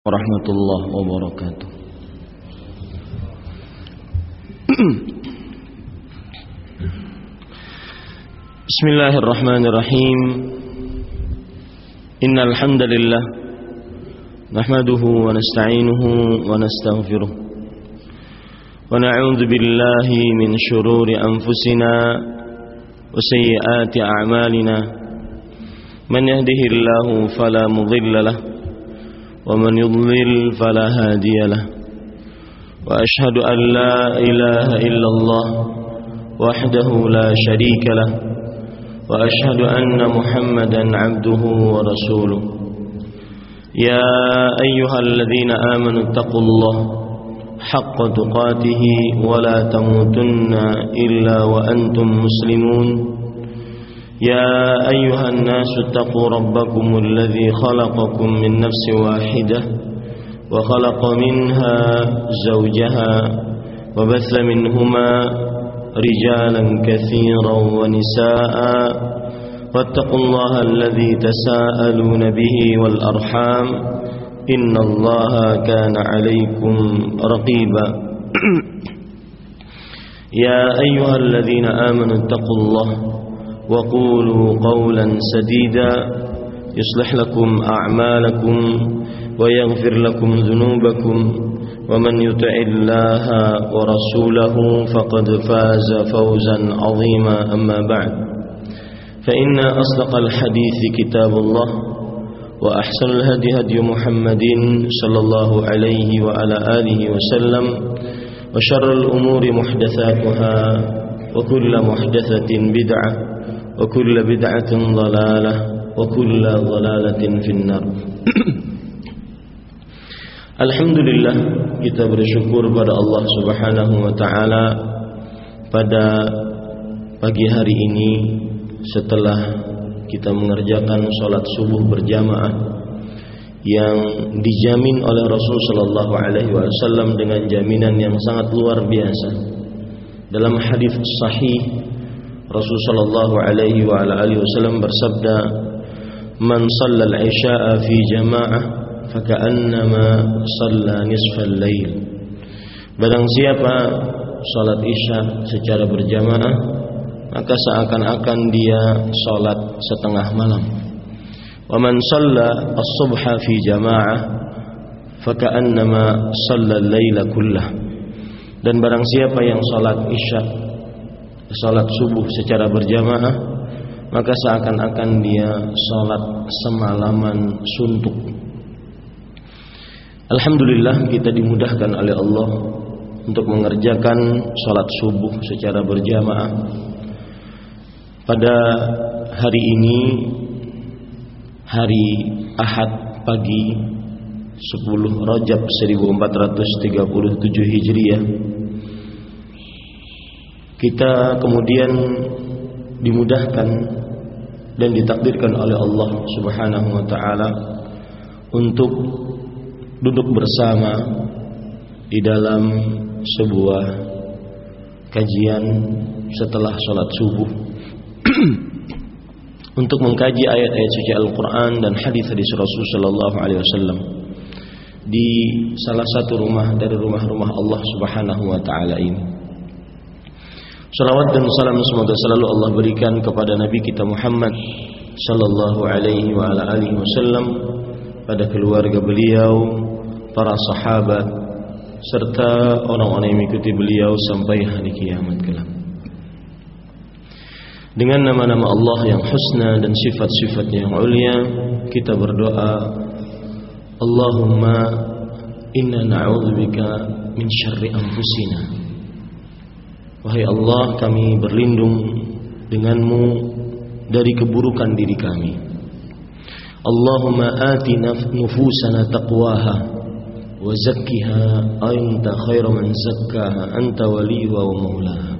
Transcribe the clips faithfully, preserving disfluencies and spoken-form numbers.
warahmatullahi wabarakatuh. Bismillahirrahmanirrahim. Innal hamdalillah nahmaduhu wa nasta'inuhu wa nastaghfiruh wa na'udzu billahi min shururi anfusina wa sayyiati a'malina. Man yahdihillahu fala mudilla lahu ومن يضلل فلا هادي له وأشهد أن لا إله إلا الله وحده لا شريك له وأشهد أن محمدا عبده ورسوله. يا أيها الذين آمنوا اتقوا الله حق تقاته ولا تموتن إلا وأنتم مسلمون. يا أيها الناس اتقوا ربكم الذي خلقكم من نفس واحدة وخلق منها زوجها وبث منهما رجالا كثيرا ونساء واتقوا الله الذي تساءلون به والأرحام إن الله كان عليكم رقيبا. يا أيها الذين آمنوا اتقوا الله وقولوا قولا سديدا يصلح لكم أعمالكم ويغفر لكم ذنوبكم ومن يطع الله ورسوله فقد فاز فوزا عظيما. أما بعد فإن أصدق الحديث كتاب الله وأحسن الهدي هدي محمد صلى الله عليه وعلى آله وسلم وشر الأمور محدثاتها وكل محدثة بدعة وكل بدعة ضلالة وكل ضلالة في النار. Alhamdulillah, kita bersyukur pada Allah Subhanahu wa taala pada pagi hari ini setelah kita mengerjakan salat subuh berjamaah yang dijamin oleh Rasul sallallahu alaihi wasallam dengan jaminan yang sangat luar biasa. Dalam hadis sahih Rasul sallallahu alaihi wa ala alihi wasallam bersabda, "Man shalla al-'isha'a fi jama'ah faka'annama shalla nisfal lail." Barang siapa salat Isya secara berjamaah, maka seakan-akan dia salat setengah malam. Wa man shalla as-subha fi jama'ah faka'annama shalla al-laila kullah. Dan barang siapa yang salat Isya, salat subuh secara berjamaah, maka seakan-akan dia salat semalaman suntuk. Alhamdulillah, kita dimudahkan oleh Allah untuk mengerjakan salat subuh secara berjamaah pada hari ini, hari Ahad pagi sepuluh Rajab seribu empat ratus tiga puluh tujuh Hijriah. Kita kemudian dimudahkan dan ditakdirkan oleh Allah Subhanahu wa taala untuk duduk bersama di dalam sebuah kajian setelah salat subuh untuk mengkaji ayat-ayat suci Al-Qur'an dan hadis-hadis Rasul sallallahu alaihi wasallam di salah satu rumah dari rumah-rumah Allah Subhanahu wa taala ini. Salawat dan salam semoga selalu Allah berikan kepada Nabi kita Muhammad sallallahu alaihi wa ala alihi wasallam, pada keluarga beliau, para sahabat, serta orang-orang yang mengikuti beliau sampai hari kiamat kelak. Dengan nama-nama Allah yang husna dan sifat-sifatnya yang ulia, kita berdoa, Allahumma inna na'udzubika min syarri anfusina. Wahai Allah, kami berlindung denganmu dari keburukan diri kami. Allahumma ati nufusana taqwaha wa zakkiha anta khairu man zakkaha anta waliyuha wa maulaha.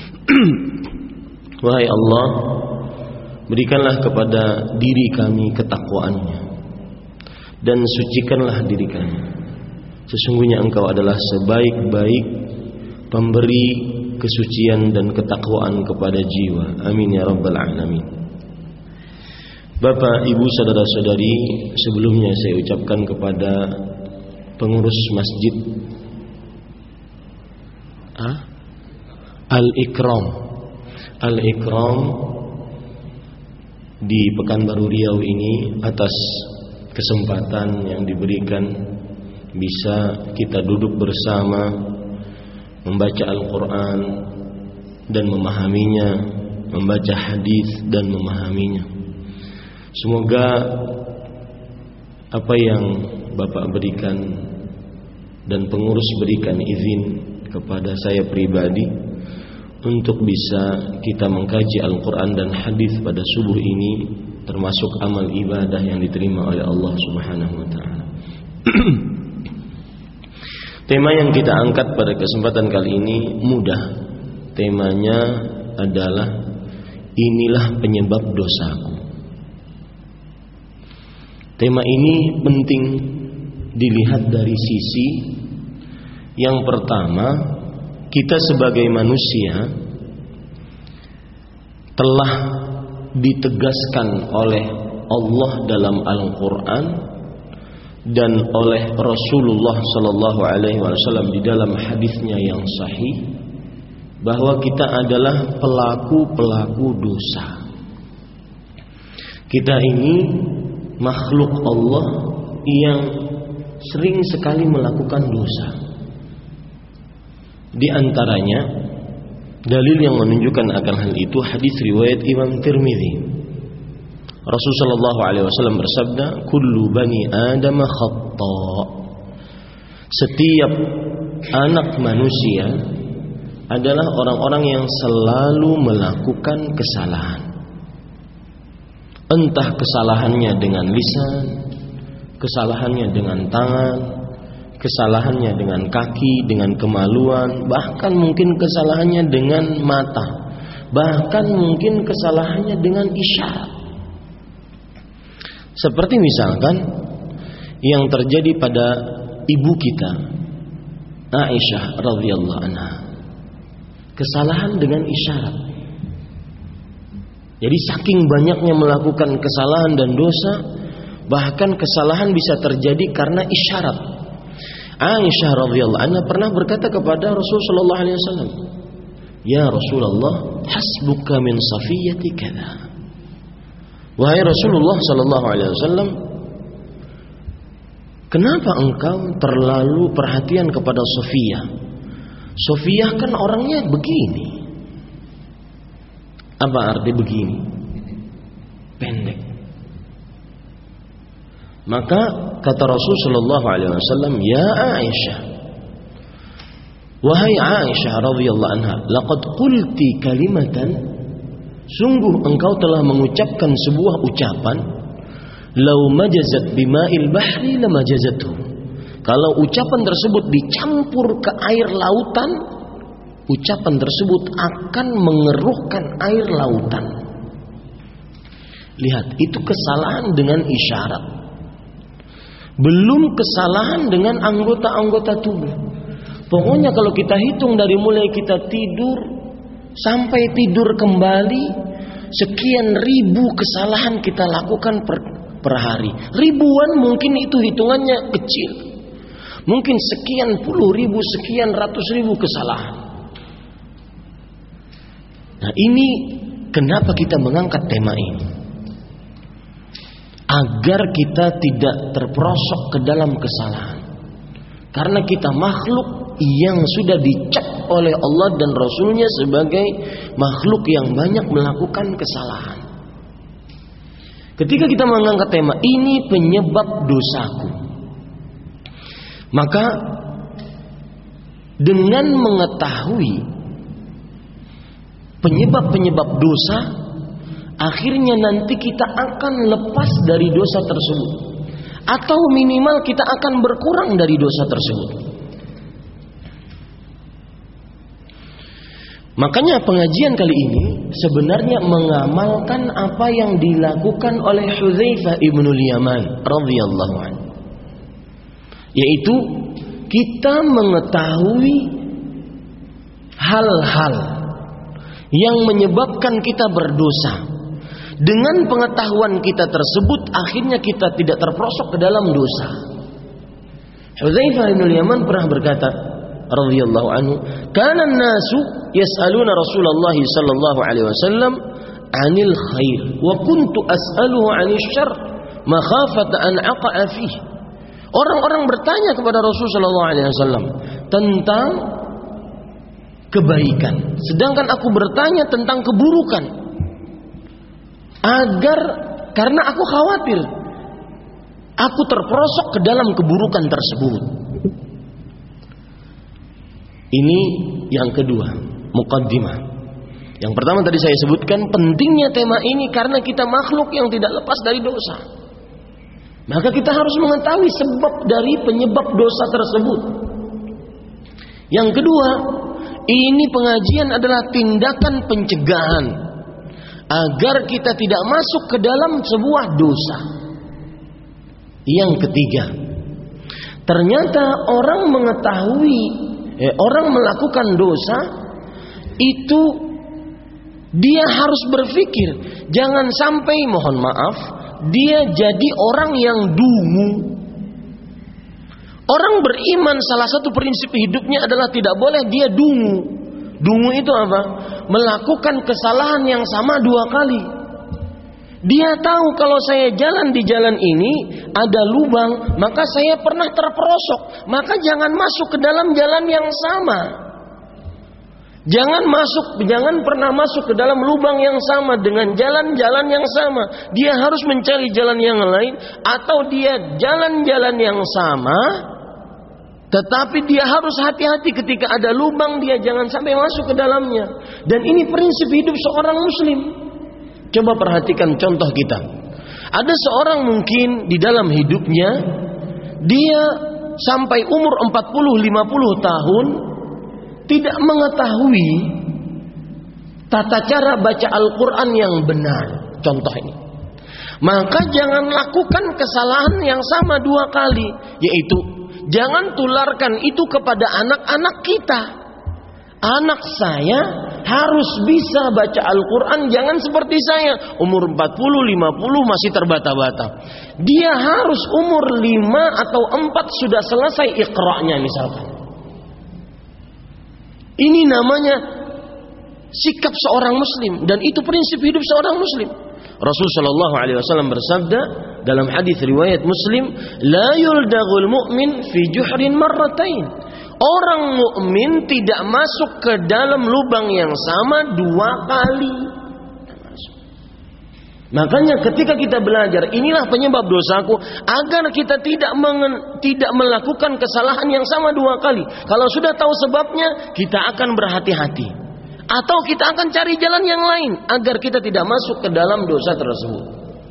Wahai Allah, berikanlah kepada diri kami ketakwaannya dan sucikanlah diri kami. Sesungguhnya Engkau adalah sebaik-baik pemberi kesucian dan ketakwaan kepada jiwa. Amin ya rabbal alamin. Bapak, Ibu, saudara-saudari, sebelumnya saya ucapkan kepada pengurus masjid ah? Al-Ikram Al-Ikram di Pekanbaru Riau ini atas kesempatan yang diberikan bisa kita duduk bersama membaca Al-Quran dan memahaminya, membaca hadis dan memahaminya. Semoga apa yang Bapak berikan dan pengurus berikan izin kepada saya pribadi untuk bisa kita mengkaji Al-Quran dan hadis pada subuh ini termasuk amal ibadah yang diterima oleh Allah Subhanahu wa ta'ala. Tema yang kita angkat pada kesempatan kali ini mudah. Temanya adalah inilah penyebab dosaku. Tema ini penting dilihat dari sisi yang pertama, kita sebagai manusia telah ditegaskan oleh Allah dalam Al-Quran dan oleh Rasulullah Sallallahu Alaihi Wasallam di dalam hadisnya yang sahih bahwa kita adalah pelaku-pelaku dosa. Kita ini makhluk Allah yang sering sekali melakukan dosa. Di antaranya dalil yang menunjukkan akan hal itu hadis riwayat Imam Tirmidzi. Rasulullah Shallallahu Alaihi Wasallam bersabda, "Kullu bani Adam khata." Setiap anak manusia adalah orang-orang yang selalu melakukan kesalahan. Entah kesalahannya dengan lisan, kesalahannya dengan tangan, kesalahannya dengan kaki, dengan kemaluan, bahkan mungkin kesalahannya dengan mata, bahkan mungkin kesalahannya dengan isyarat. Seperti misalkan yang terjadi pada ibu kita Aisyah radhiyallahu anha, kesalahan dengan isyarat. Jadi saking banyaknya melakukan kesalahan dan dosa, bahkan kesalahan bisa terjadi karena isyarat. Aisyah radhiyallahu anha pernah berkata kepada Rasulullah sallallahu alaihi wasallam, "Ya Rasulullah, hasbuka min safiyyati kadza." Wahai Rasulullah sallallahu alaihi wasallam, kenapa engkau terlalu perhatian kepada Safiyah? Safiyah kan orangnya begini. Apa arti begini? Pendek. Maka kata Rasul sallallahu alaihi wasallam, "Ya Aisyah, wahai Aisyah radhiyallahu anha, laqad qulti kalimatan, sungguh engkau telah mengucapkan sebuah ucapan, lau majazat bima'il bahri lamajazatuh." Kalau ucapan tersebut dicampur ke air lautan, ucapan tersebut akan mengeruhkan air lautan. Lihat, itu kesalahan dengan isyarat. Belum kesalahan dengan anggota-anggota tubuh. Pokoknya kalau kita hitung dari mulai kita tidur sampai tidur kembali, sekian ribu kesalahan kita lakukan per, per hari. Ribuan mungkin itu hitungannya kecil. Mungkin sekian puluh ribu, sekian ratus ribu kesalahan. Nah, ini kenapa kita mengangkat tema ini? Agar kita tidak terperosok ke dalam kesalahan. Karena kita makhluk yang sudah dicap oleh Allah dan Rasulnya sebagai makhluk yang banyak melakukan kesalahan. Ketika kita mengangkat tema ini penyebab dosaku, maka dengan mengetahui penyebab-penyebab dosa, akhirnya nanti kita akan lepas dari dosa tersebut, atau minimal kita akan berkurang dari dosa tersebut. Makanya pengajian kali ini sebenarnya mengamalkan apa yang dilakukan oleh Hudzaifah ibnul Yaman radhiyallahu anhu, yaitu kita mengetahui hal-hal yang menyebabkan kita berdosa. Dengan pengetahuan kita tersebut, akhirnya kita tidak terperosok ke dalam dosa. Hudzaifah bin Yaman pernah berkata radhiyallahu anhu, "Kana an-nasu yas'aluna Rasulullah sallallahu alaihi wasallam 'anil khair wa kuntu as'aluhu 'anil syarr makhafata an aqa'a fihi." Orang-orang bertanya kepada Rasul sallallahu alaihi wasallam tentang kebaikan, sedangkan aku bertanya tentang keburukan, agar karena aku khawatir aku terperosok ke dalam keburukan tersebut. Ini yang kedua, muqaddimah. Yang pertama tadi saya sebutkan pentingnya tema ini karena kita makhluk yang tidak lepas dari dosa. Maka kita harus mengetahui sebab dari penyebab dosa tersebut. Yang kedua, ini pengajian adalah tindakan pencegahan agar kita tidak masuk ke dalam sebuah dosa. Yang ketiga, ternyata orang mengetahui, eh, orang melakukan dosa itu dia harus berpikir, jangan sampai, mohon maaf, dia jadi orang yang dungu. Orang beriman salah satu prinsip hidupnya adalah tidak boleh dia dungu. Dungu itu apa? Melakukan kesalahan yang sama dua kali. Dia tahu kalau saya jalan di jalan ini ada lubang, maka saya pernah terperosok. Maka jangan masuk ke dalam jalan yang sama. Jangan masuk, jangan pernah masuk ke dalam lubang yang sama dengan jalan-jalan yang sama. Dia harus mencari jalan yang lain, atau dia jalan-jalan yang sama, tetapi dia harus hati-hati ketika ada lubang, dia jangan sampai masuk ke dalamnya. Dan ini prinsip hidup seorang muslim. Coba perhatikan contoh kita. Ada seorang mungkin di dalam hidupnya, dia sampai umur empat puluh lima puluh tahun tidak mengetahui tata cara baca Al-Quran yang benar. Contoh ini. Maka jangan lakukan kesalahan yang sama dua kali. Yaitu jangan tularkan itu kepada anak-anak kita. Anak saya harus bisa baca Al-Quran, jangan seperti saya umur empat puluh lima puluh masih terbata-bata. Dia harus umur lima atau empat sudah selesai Iqra-nya misalkan. Ini namanya sikap seorang muslim, dan itu prinsip hidup seorang muslim. Rasul sallallahu alaihi wasallam bersabda dalam hadis riwayat Muslim, "La yuldagul mu'min fi juhrin marratain." Orang mukmin tidak masuk ke dalam lubang yang sama dua kali. Makanya ketika kita belajar, inilah penyebab dosaku, agar kita tidak mengen, tidak melakukan kesalahan yang sama dua kali. Kalau sudah tahu sebabnya, kita akan berhati-hati. Atau kita akan cari jalan yang lain agar kita tidak masuk ke dalam dosa tersebut.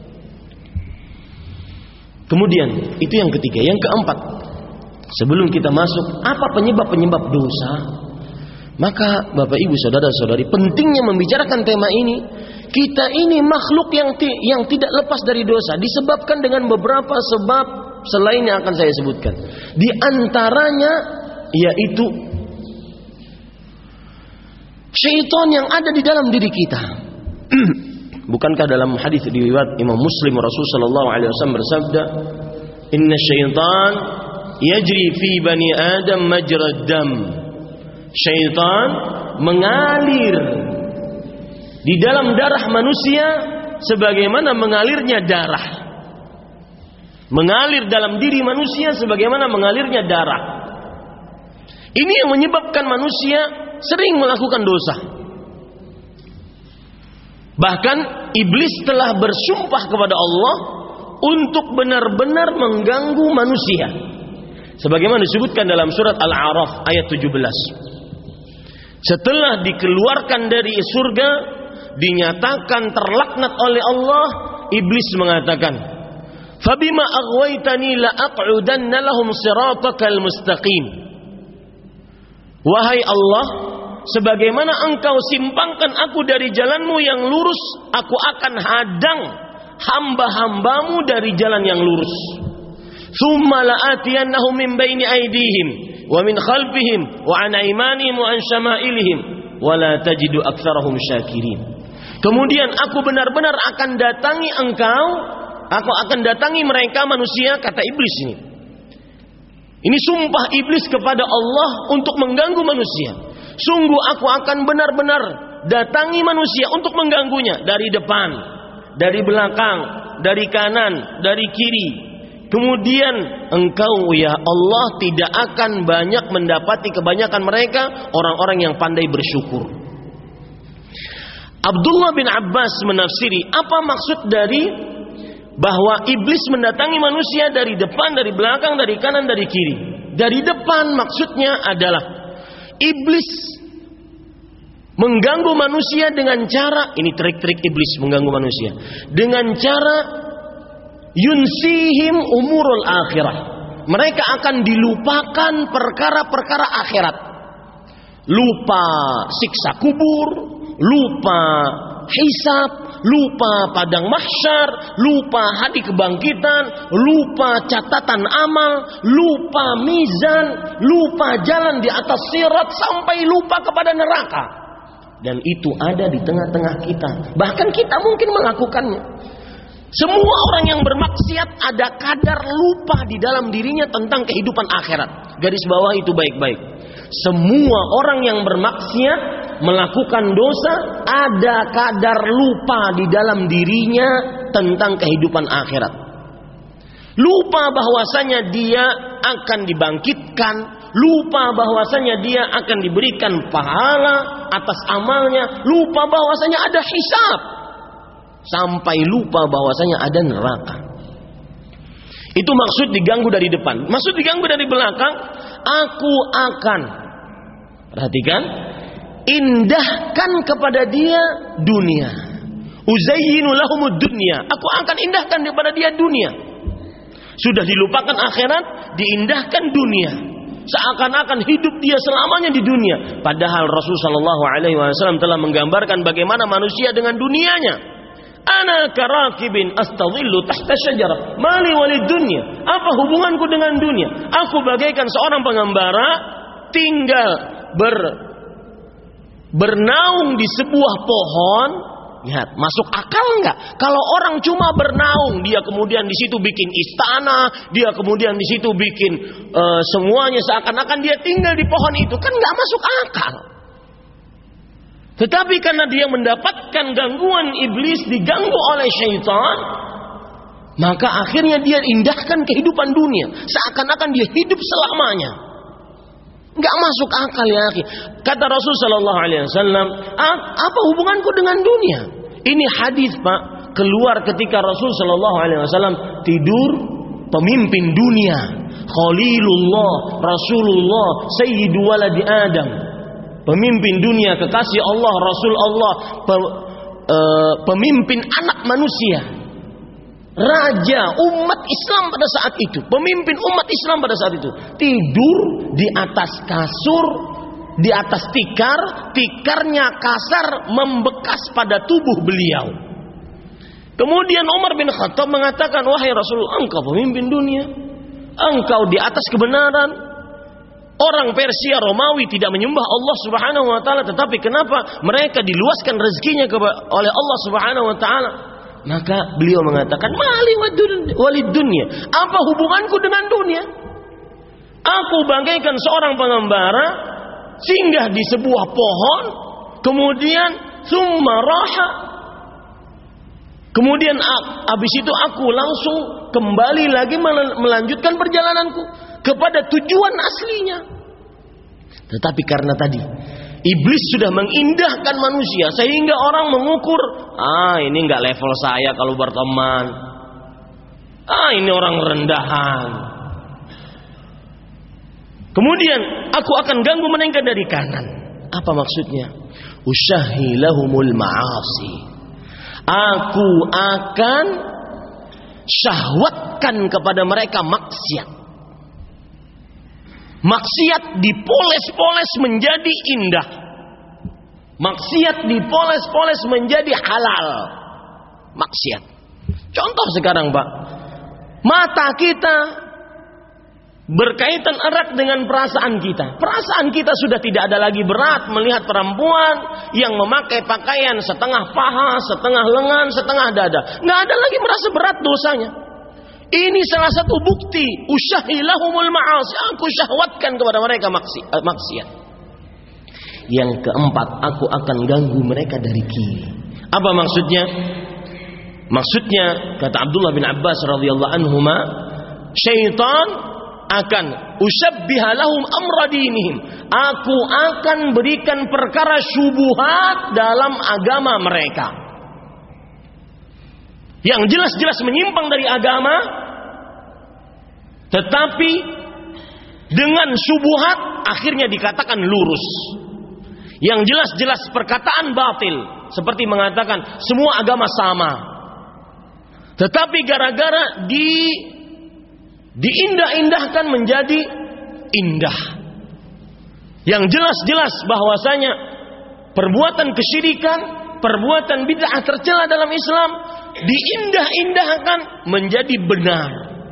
Kemudian, itu yang ketiga. Yang keempat, sebelum kita masuk, apa penyebab-penyebab dosa? Maka Bapak Ibu Saudara-saudari, pentingnya membicarakan tema ini. Kita ini makhluk yang ti- yang tidak lepas dari dosa, disebabkan dengan beberapa sebab selain yang akan saya sebutkan. Di antaranya yaitu syaitan yang ada di dalam diri kita. Bukankah dalam hadis riwayat Imam Muslim Rasul sallallahu alaihi wasallam bersabda, "Inna syaitan yajri fi bani Adam majrad dam." Syaitan mengalir di dalam darah manusia sebagaimana mengalirnya darah. Mengalir dalam diri manusia sebagaimana mengalirnya darah. Ini yang menyebabkan manusia sering melakukan dosa. Bahkan iblis telah bersumpah kepada Allah untuk benar-benar mengganggu manusia. Sebagaimana disebutkan dalam surat Al-A'raf ayat tujuh belas. Setelah dikeluarkan dari surga, dinyatakan terlaknat oleh Allah, iblis mengatakan, "Fabima aghwaytani la aq'udanna lahum siratakal mustaqim." Wahai Allah, sebagaimana engkau simpangkan aku dari jalanmu yang lurus, aku akan hadang hamba-hambamu dari jalan yang lurus. Tsumma la'atiyannahum min baini aydihim wa min khalfihim wa an aymanihim wa an syama'ilihim wa la tajidu aktsarahum syakirin. Kemudian aku benar-benar akan datangi engkau, aku akan datangi mereka manusia, kata iblis ini, Ini sumpah iblis kepada Allah untuk mengganggu manusia. Sungguh aku akan benar-benar datangi manusia untuk mengganggunya dari depan, dari belakang, dari kanan, dari kiri. Kemudian engkau ya Allah tidak akan banyak mendapati kebanyakan mereka orang-orang yang pandai bersyukur. Abdullah bin Abbas menafsiri apa maksud dari bahwa iblis mendatangi manusia dari depan, dari belakang, dari kanan, dari kiri. Dari depan maksudnya adalah iblis mengganggu manusia dengan cara, ini trik-trik iblis mengganggu manusia, dengan cara yunsihim umurul akhirah. Mereka akan dilupakan perkara-perkara akhirat. Lupa siksa kubur, lupa hisab, lupa padang mahsyar, lupa hari kebangkitan, lupa catatan amal, lupa mizan, lupa jalan di atas sirat, sampai lupa kepada neraka. Dan itu ada di tengah-tengah kita. Bahkan kita mungkin melakukannya. Semua orang yang bermaksiat ada kadar lupa di dalam dirinya tentang kehidupan akhirat. Garis bawah itu baik-baik. Semua orang yang bermaksiat melakukan dosa ada kadar lupa di dalam dirinya tentang kehidupan akhirat. Lupa bahwasanya dia akan dibangkitkan, lupa bahwasanya dia akan diberikan pahala atas amalnya, lupa bahwasanya ada hisab, sampai lupa bahwasanya ada neraka. Itu maksud diganggu dari depan. Maksud diganggu dari belakang, aku akan, perhatikan, indahkan kepada dia dunia. Uzayyinu lahumud dunya. Aku akan indahkan kepada dia dunia. Sudah dilupakan akhirat, diindahkan dunia. Seakan-akan hidup dia selamanya di dunia. Padahal Rasulullah shallallahu alaihi wasallam telah menggambarkan bagaimana manusia dengan dunianya. Ana karakibin astadhillu tahta syajarah mali walid dunya. Apa hubunganku dengan dunia? Aku bagaikan seorang pengembara tinggal ber bernaung di sebuah pohon. Lihat, masuk akal enggak? Kalau orang cuma bernaung, dia kemudian di situ bikin istana, dia kemudian di situ bikin uh, semuanya seakan-akan dia tinggal di pohon itu, kan enggak masuk akal. Tetapi karena dia mendapatkan gangguan iblis, diganggu oleh syaitan, maka akhirnya dia indahkan kehidupan dunia, seakan-akan dia hidup selamanya. Enggak masuk akal ya akhi. Kata Rasul sallallahu alaihi wasallam, apa hubunganku dengan dunia? Ini hadis Pak, keluar ketika Rasul sallallahu alaihi wasallam tidur pemimpin dunia, Khalilullah, Rasulullah, Sayyidu waladi Adam. Pemimpin dunia, kekasih Allah, Rasul Allah, pemimpin anak manusia. Raja umat Islam pada saat itu, pemimpin umat Islam pada saat itu, tidur di atas kasur, di atas tikar, tikarnya kasar membekas pada tubuh beliau. Kemudian Umar bin Khattab mengatakan, wahai Rasulullah, engkau pemimpin dunia, engkau di atas kebenaran. Orang Persia Romawi tidak menyembah Allah Subhanahu wa taala, tetapi kenapa mereka diluaskan rezekinya oleh Allah Subhanahu wa taala? Maka beliau mengatakan, mali walid dunya. Apa hubunganku dengan dunia? Aku bagaikan seorang pengembara singgah di sebuah pohon, kemudian summa raha. Kemudian habis itu aku langsung kembali lagi melanjutkan perjalananku kepada tujuan aslinya. Tetapi karena tadi iblis sudah mengindahkan manusia sehingga orang mengukur, ah ini enggak level saya kalau berteman. Ah ini orang rendahan. Kemudian aku akan ganggu mereka dari kanan. Apa maksudnya? Usyahi lahumul ma'asi. Aku akan syahwatkan kepada mereka maksiat. Maksiat dipoles-poles menjadi indah. Maksiat dipoles-poles menjadi halal. Maksiat. Contoh sekarang Pak, mata kita berkaitan erat dengan perasaan kita. Perasaan kita sudah tidak ada lagi berat melihat perempuan yang memakai pakaian setengah paha, setengah lengan, setengah dada. Nggak ada lagi merasa berat dosanya. Ini salah satu bukti usyahilahumul ma'asi, aku syahwatkan kepada mereka maksiat. Yang keempat, aku akan ganggu mereka dari kiri. Apa maksudnya? Maksudnya kata Abdullah bin Abbas radhiyallahu anhuma, syaitan akan usyabbiha lahum amra dinihim. Aku akan berikan perkara syubhat dalam agama mereka. Yang jelas-jelas menyimpang dari agama, tetapi dengan syubhat akhirnya dikatakan lurus. Yang jelas-jelas perkataan batil, seperti mengatakan semua agama sama, tetapi gara-gara di diindah-indahkan menjadi indah. Yang jelas-jelas bahwasanya perbuatan kesyirikan, perbuatan bid'ah tercela dalam Islam diindah-indahkan menjadi benar.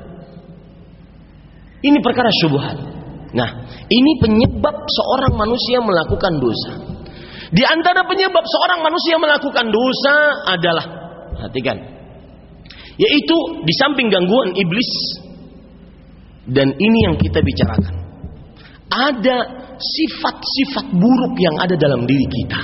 Ini perkara syubhat. Nah, ini penyebab seorang manusia melakukan dosa. Di antara penyebab seorang manusia melakukan dosa adalah, perhatikan, yaitu di samping gangguan iblis, dan ini yang kita bicarakan, ada sifat-sifat buruk yang ada dalam diri kita.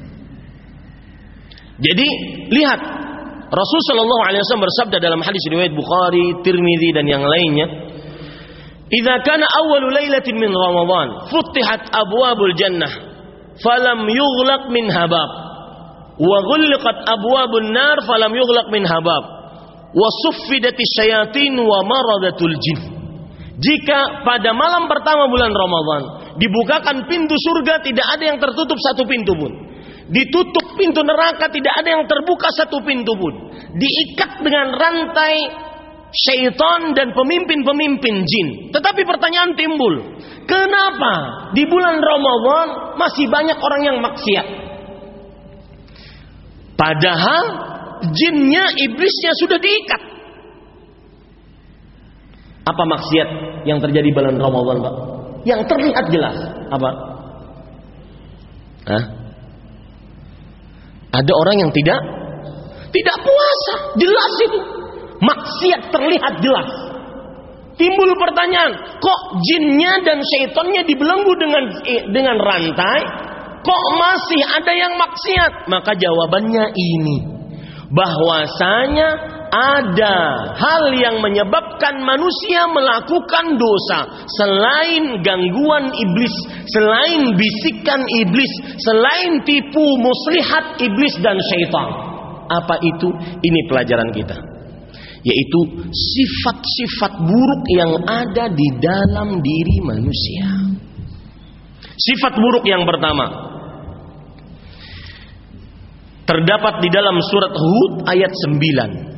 Jadi lihat, Rasul Shallallahu Alaihi Wasallam bersabda dalam hadis riwayat Bukhari, Tirmidzi dan yang lainnya, "Idza kana awwalu lailatin min Ramadan, futihat abwabul jannah, falam yughlaq minha bab, wa ghulqat abwabun nar, falam yughlaq minha bab, wa suffidatis syayatin wa maradatul jin." Jika pada malam pertama bulan Ramadan dibukakan pintu surga, tidak ada yang tertutup satu pintu pun. Ditutup pintu neraka, tidak ada yang terbuka satu pintu pun. Diikat dengan rantai syaitan dan pemimpin-pemimpin jin. Tetapi pertanyaan timbul, kenapa di bulan Ramadan masih banyak orang yang maksiat? Padahal jinnya, iblisnya sudah diikat. Apa maksiat yang terjadi bulan Ramadan, Pak? Yang terlihat jelas apa? Hah? Ada orang yang tidak tidak puasa, jelas itu. Maksiat terlihat jelas. Timbul pertanyaan, kok jinnya dan syaitannya dibelenggu dengan dengan rantai, kok masih ada yang maksiat? Maka jawabannya ini, bahwasanya ada hal yang menyebabkan manusia melakukan dosa selain gangguan iblis, selain bisikan iblis, selain tipu muslihat iblis dan syaitan. Apa itu? Ini pelajaran kita, yaitu sifat-sifat buruk yang ada di dalam diri manusia. Sifat buruk yang pertama terdapat di dalam surat Hud ayat sembilan.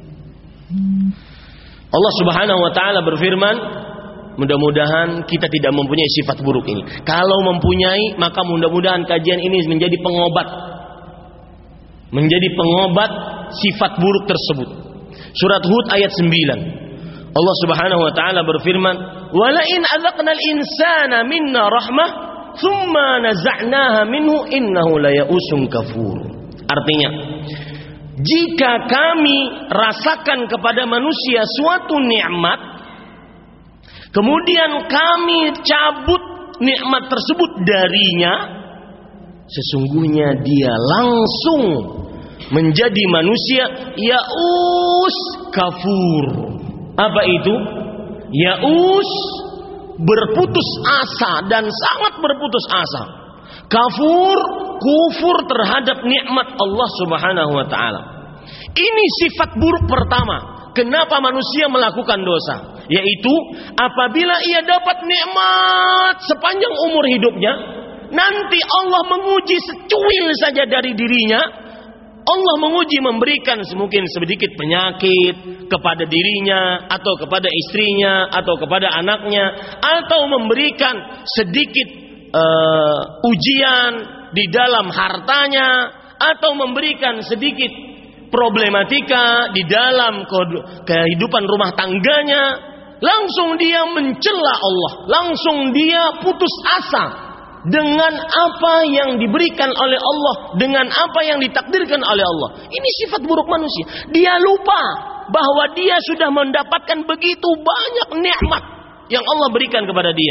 Allah Subhanahu wa taala berfirman, mudah-mudahan kita tidak mempunyai sifat buruk ini. Kalau mempunyai, maka mudah-mudahan kajian ini menjadi pengobat. Menjadi pengobat sifat buruk tersebut. Surat Hud ayat sembilan. Allah Subhanahu wa taala berfirman, "Wa la in adzaqnal insana minna rahmah, tsumma naza'naha minhu innahu laya'usun kafur." Artinya, jika kami rasakan kepada manusia suatu nikmat, kemudian kami cabut nikmat tersebut darinya, sesungguhnya dia langsung menjadi manusia ya'us kafur. Apa itu? Ya'us, berputus asa dan sangat berputus asa. Kafur, kufur terhadap nikmat Allah Subhanahu wa taala. Ini sifat buruk pertama. Kenapa manusia melakukan dosa? Yaitu apabila ia dapat nikmat sepanjang umur hidupnya, nanti Allah menguji secuil saja dari dirinya. Allah menguji, memberikan mungkin sedikit penyakit kepada dirinya, atau kepada istrinya, atau kepada anaknya, atau memberikan sedikit uh, ujian di dalam hartanya, atau memberikan sedikit problematika di dalam kehidupan rumah tangganya. Langsung dia mencela Allah, langsung dia putus asa dengan apa yang diberikan oleh Allah, dengan apa yang ditakdirkan oleh Allah. Ini sifat buruk manusia. Dia lupa bahwa dia sudah mendapatkan begitu banyak nikmat yang Allah berikan kepada dia.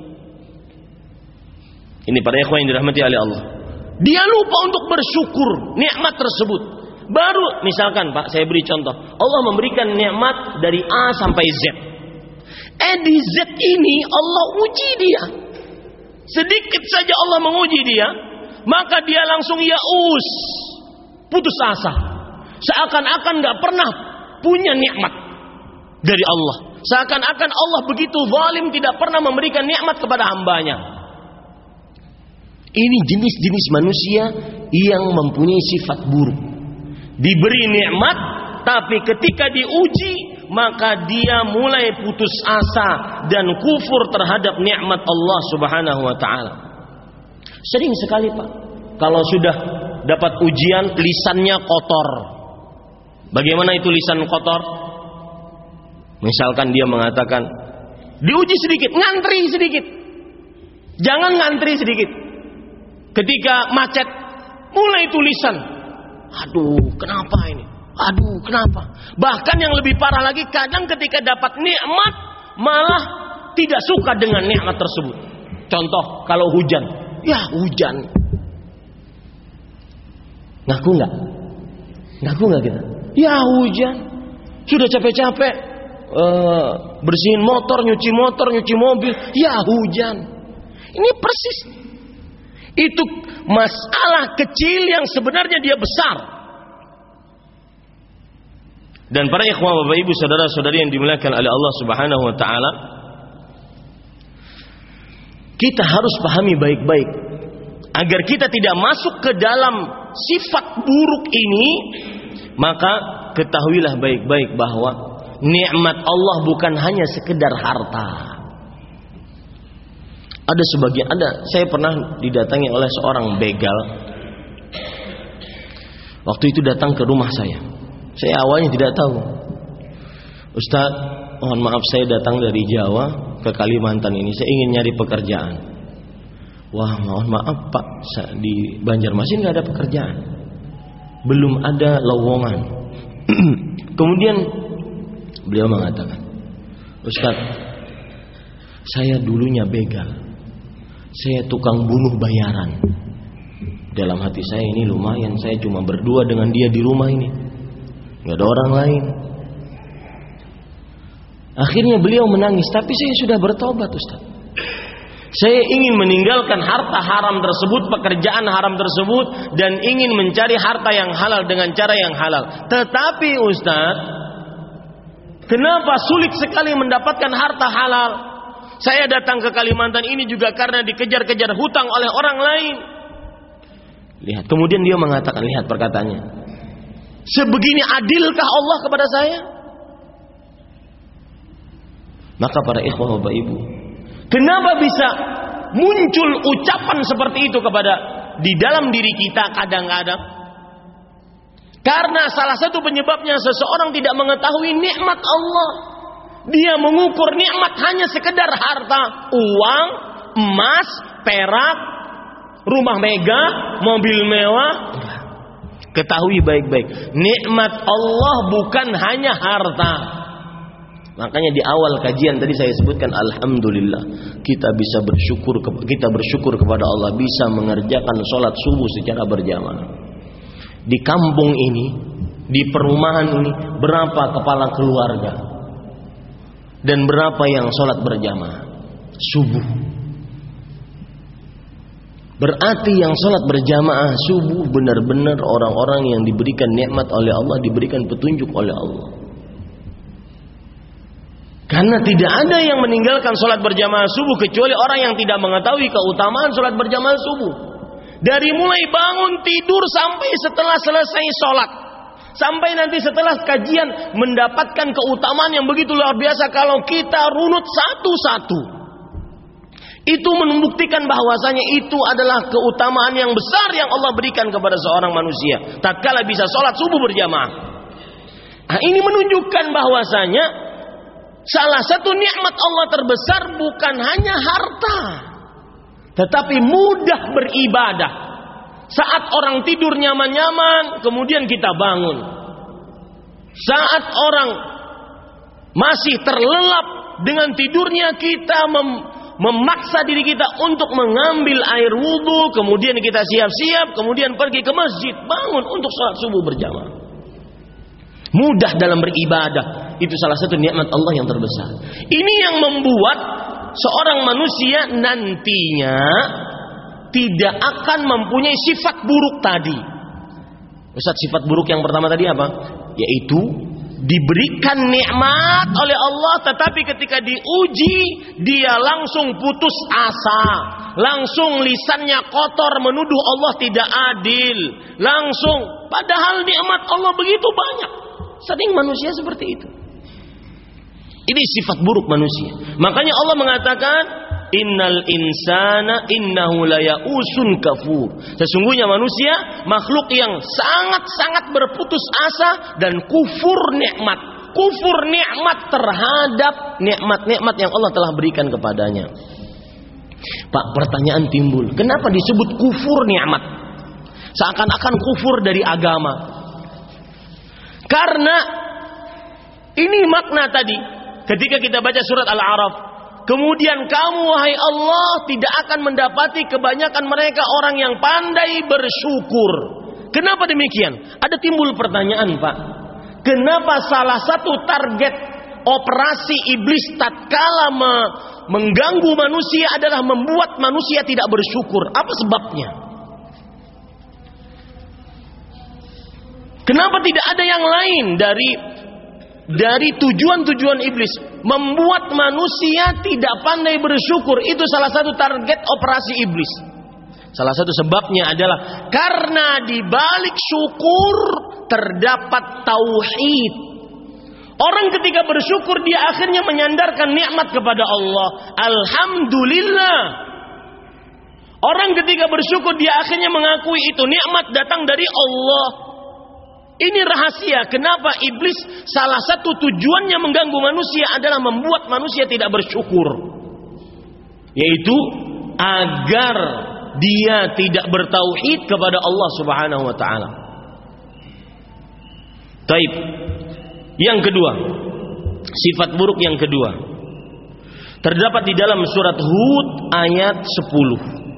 Ini para ikhwan yang dirahmati oleh Allah. Dia lupa untuk bersyukur nikmat tersebut. Baru misalkan Pak, saya beri contoh. Allah memberikan nikmat dari A sampai Z. Eh di Z ini Allah uji dia. Sedikit saja Allah menguji dia, maka dia langsung yaus, putus asa. Seakan-akan gak pernah punya nikmat dari Allah. Seakan-akan Allah begitu zalim, tidak pernah memberikan nikmat kepada hambanya. Ini jenis-jenis manusia yang mempunyai sifat buruk. Diberi nikmat, tapi ketika diuji, maka dia mulai putus asa dan kufur terhadap nikmat Allah Subhanahu wa taala. Sering sekali Pak, kalau sudah dapat ujian lisannya kotor. Bagaimana itu lisan kotor? Misalkan dia mengatakan, diuji sedikit, ngantri sedikit. Jangan ngantri sedikit. Ketika macet, mulai tulisan. Aduh, kenapa ini? Aduh, kenapa? Bahkan yang lebih parah lagi, kadang ketika dapat nikmat, malah tidak suka dengan nikmat tersebut. Contoh, kalau hujan. Ya, hujan. Ngaku nggak? Ngaku nggak kita? Ya, hujan. Sudah capek-capek uh, bersihin motor, nyuci motor, nyuci mobil. Ya, hujan. Ini persis. Itu masalah kecil yang sebenarnya dia besar. Dan para ikhwah, bapak ibu, saudara-saudari yang dimuliakan oleh Allah Subhanahu wa taala, kita harus pahami baik-baik agar kita tidak masuk ke dalam sifat buruk ini. Maka ketahuilah baik-baik bahwa nikmat Allah bukan hanya sekedar harta. Ada sebagian, ada saya pernah didatangi oleh seorang begal. Waktu itu datang ke rumah saya. Saya awalnya tidak tahu. Ustaz, mohon maaf saya datang dari Jawa ke Kalimantan ini. Saya ingin nyari pekerjaan. Wah, mohon maaf Pak, di Banjarmasin nggak ada pekerjaan. Belum ada lowongan. Kemudian beliau mengatakan, Ustaz, saya dulunya begal. Saya tukang bunuh bayaran. Dalam hati saya ini lumayan, saya cuma berdua dengan dia di rumah ini, nggak ada orang lain. Akhirnya beliau menangis, tapi saya sudah bertobat Ustaz. Saya ingin meninggalkan harta haram tersebut, pekerjaan haram tersebut, dan ingin mencari harta yang halal dengan cara yang halal. Tetapi Ustaz, kenapa sulit sekali mendapatkan harta halal? Saya datang ke Kalimantan ini juga karena dikejar-kejar hutang oleh orang lain. Lihat, kemudian dia mengatakan, lihat perkataannya, sebegini adilkah Allah kepada saya? Maka para ikhwah bapak ibu, kenapa bisa muncul ucapan seperti itu kepada di dalam diri kita kadang-kadang? Karena salah satu penyebabnya seseorang tidak mengetahui nikmat Allah. Dia mengukur nikmat hanya sekedar harta, uang, emas, perak, rumah megah, mobil mewah. Ketahui baik-baik, nikmat Allah bukan hanya harta. Makanya di awal kajian tadi saya sebutkan, alhamdulillah kita bisa bersyukur, kita bersyukur kepada Allah bisa mengerjakan sholat subuh secara berjamaah. Di kampung ini, di perumahan ini, berapa kepala keluarga dan berapa yang sholat berjamaah subuh? Berarti yang sholat berjamaah subuh benar-benar orang-orang yang diberikan nikmat oleh Allah, diberikan petunjuk oleh Allah. Karena tidak ada yang meninggalkan sholat berjamaah subuh kecuali orang yang tidak mengetahui keutamaan sholat berjamaah subuh. Dari mulai bangun tidur sampai setelah selesai sholat, sampai nanti setelah kajian, mendapatkan keutamaan yang begitu luar biasa. Kalau kita runut satu-satu, itu membuktikan bahwasanya itu adalah keutamaan yang besar yang Allah berikan kepada seorang manusia tatkala bisa sholat subuh berjamaah. Nah, ini menunjukkan bahwasanya salah satu nikmat Allah terbesar bukan hanya harta, tetapi mudah beribadah. Saat orang tidur nyaman-nyaman, kemudian kita bangun. Saat orang masih terlelap dengan tidurnya, kita mem- memaksa diri kita untuk mengambil air wudhu, kemudian kita siap-siap, kemudian pergi ke masjid, bangun untuk sholat subuh berjamaah. Mudah dalam beribadah, itu salah satu nikmat Allah yang terbesar. Ini yang membuat seorang manusia nantinya tidak akan mempunyai sifat buruk tadi. Ustaz, sifat buruk yang pertama tadi apa? Yaitu diberikan nikmat oleh Allah, tetapi ketika diuji dia langsung putus asa, langsung lisannya kotor menuduh Allah tidak adil, langsung, padahal nikmat Allah begitu banyak. Sering manusia seperti itu. Ini sifat buruk manusia. Makanya Allah mengatakan, innal insana innahu layausun kafur. Sesungguhnya manusia makhluk yang sangat-sangat berputus asa dan kufur nikmat. Kufur nikmat terhadap nikmat-nikmat yang Allah telah berikan kepadanya. Pak, pertanyaan timbul, kenapa disebut kufur nikmat? Seakan-akan kufur dari agama. Karena ini makna tadi ketika kita baca surat Al-A'raf, kemudian kamu wahai Allah tidak akan mendapati kebanyakan mereka orang yang pandai bersyukur. Kenapa demikian? Ada timbul pertanyaan, Pak. Kenapa salah satu target operasi iblis tatkala me- mengganggu manusia adalah membuat manusia tidak bersyukur? Apa sebabnya? Kenapa tidak ada yang lain dari dari tujuan-tujuan iblis? Membuat manusia tidak pandai bersyukur. Itu salah satu target operasi iblis. Salah satu sebabnya adalah karena di balik syukur terdapat tauhid. Orang ketika bersyukur dia akhirnya menyandarkan nikmat kepada Allah. Alhamdulillah. Orang ketika bersyukur dia akhirnya mengakui itu nikmat datang dari Allah. Ini rahasia kenapa iblis salah satu tujuannya mengganggu manusia adalah membuat manusia tidak bersyukur. Yaitu agar dia tidak bertauhid kepada Allah Subhanahu wa taala. Taib. Yang kedua, sifat buruk yang kedua terdapat di dalam surat Hud ayat sepuluh.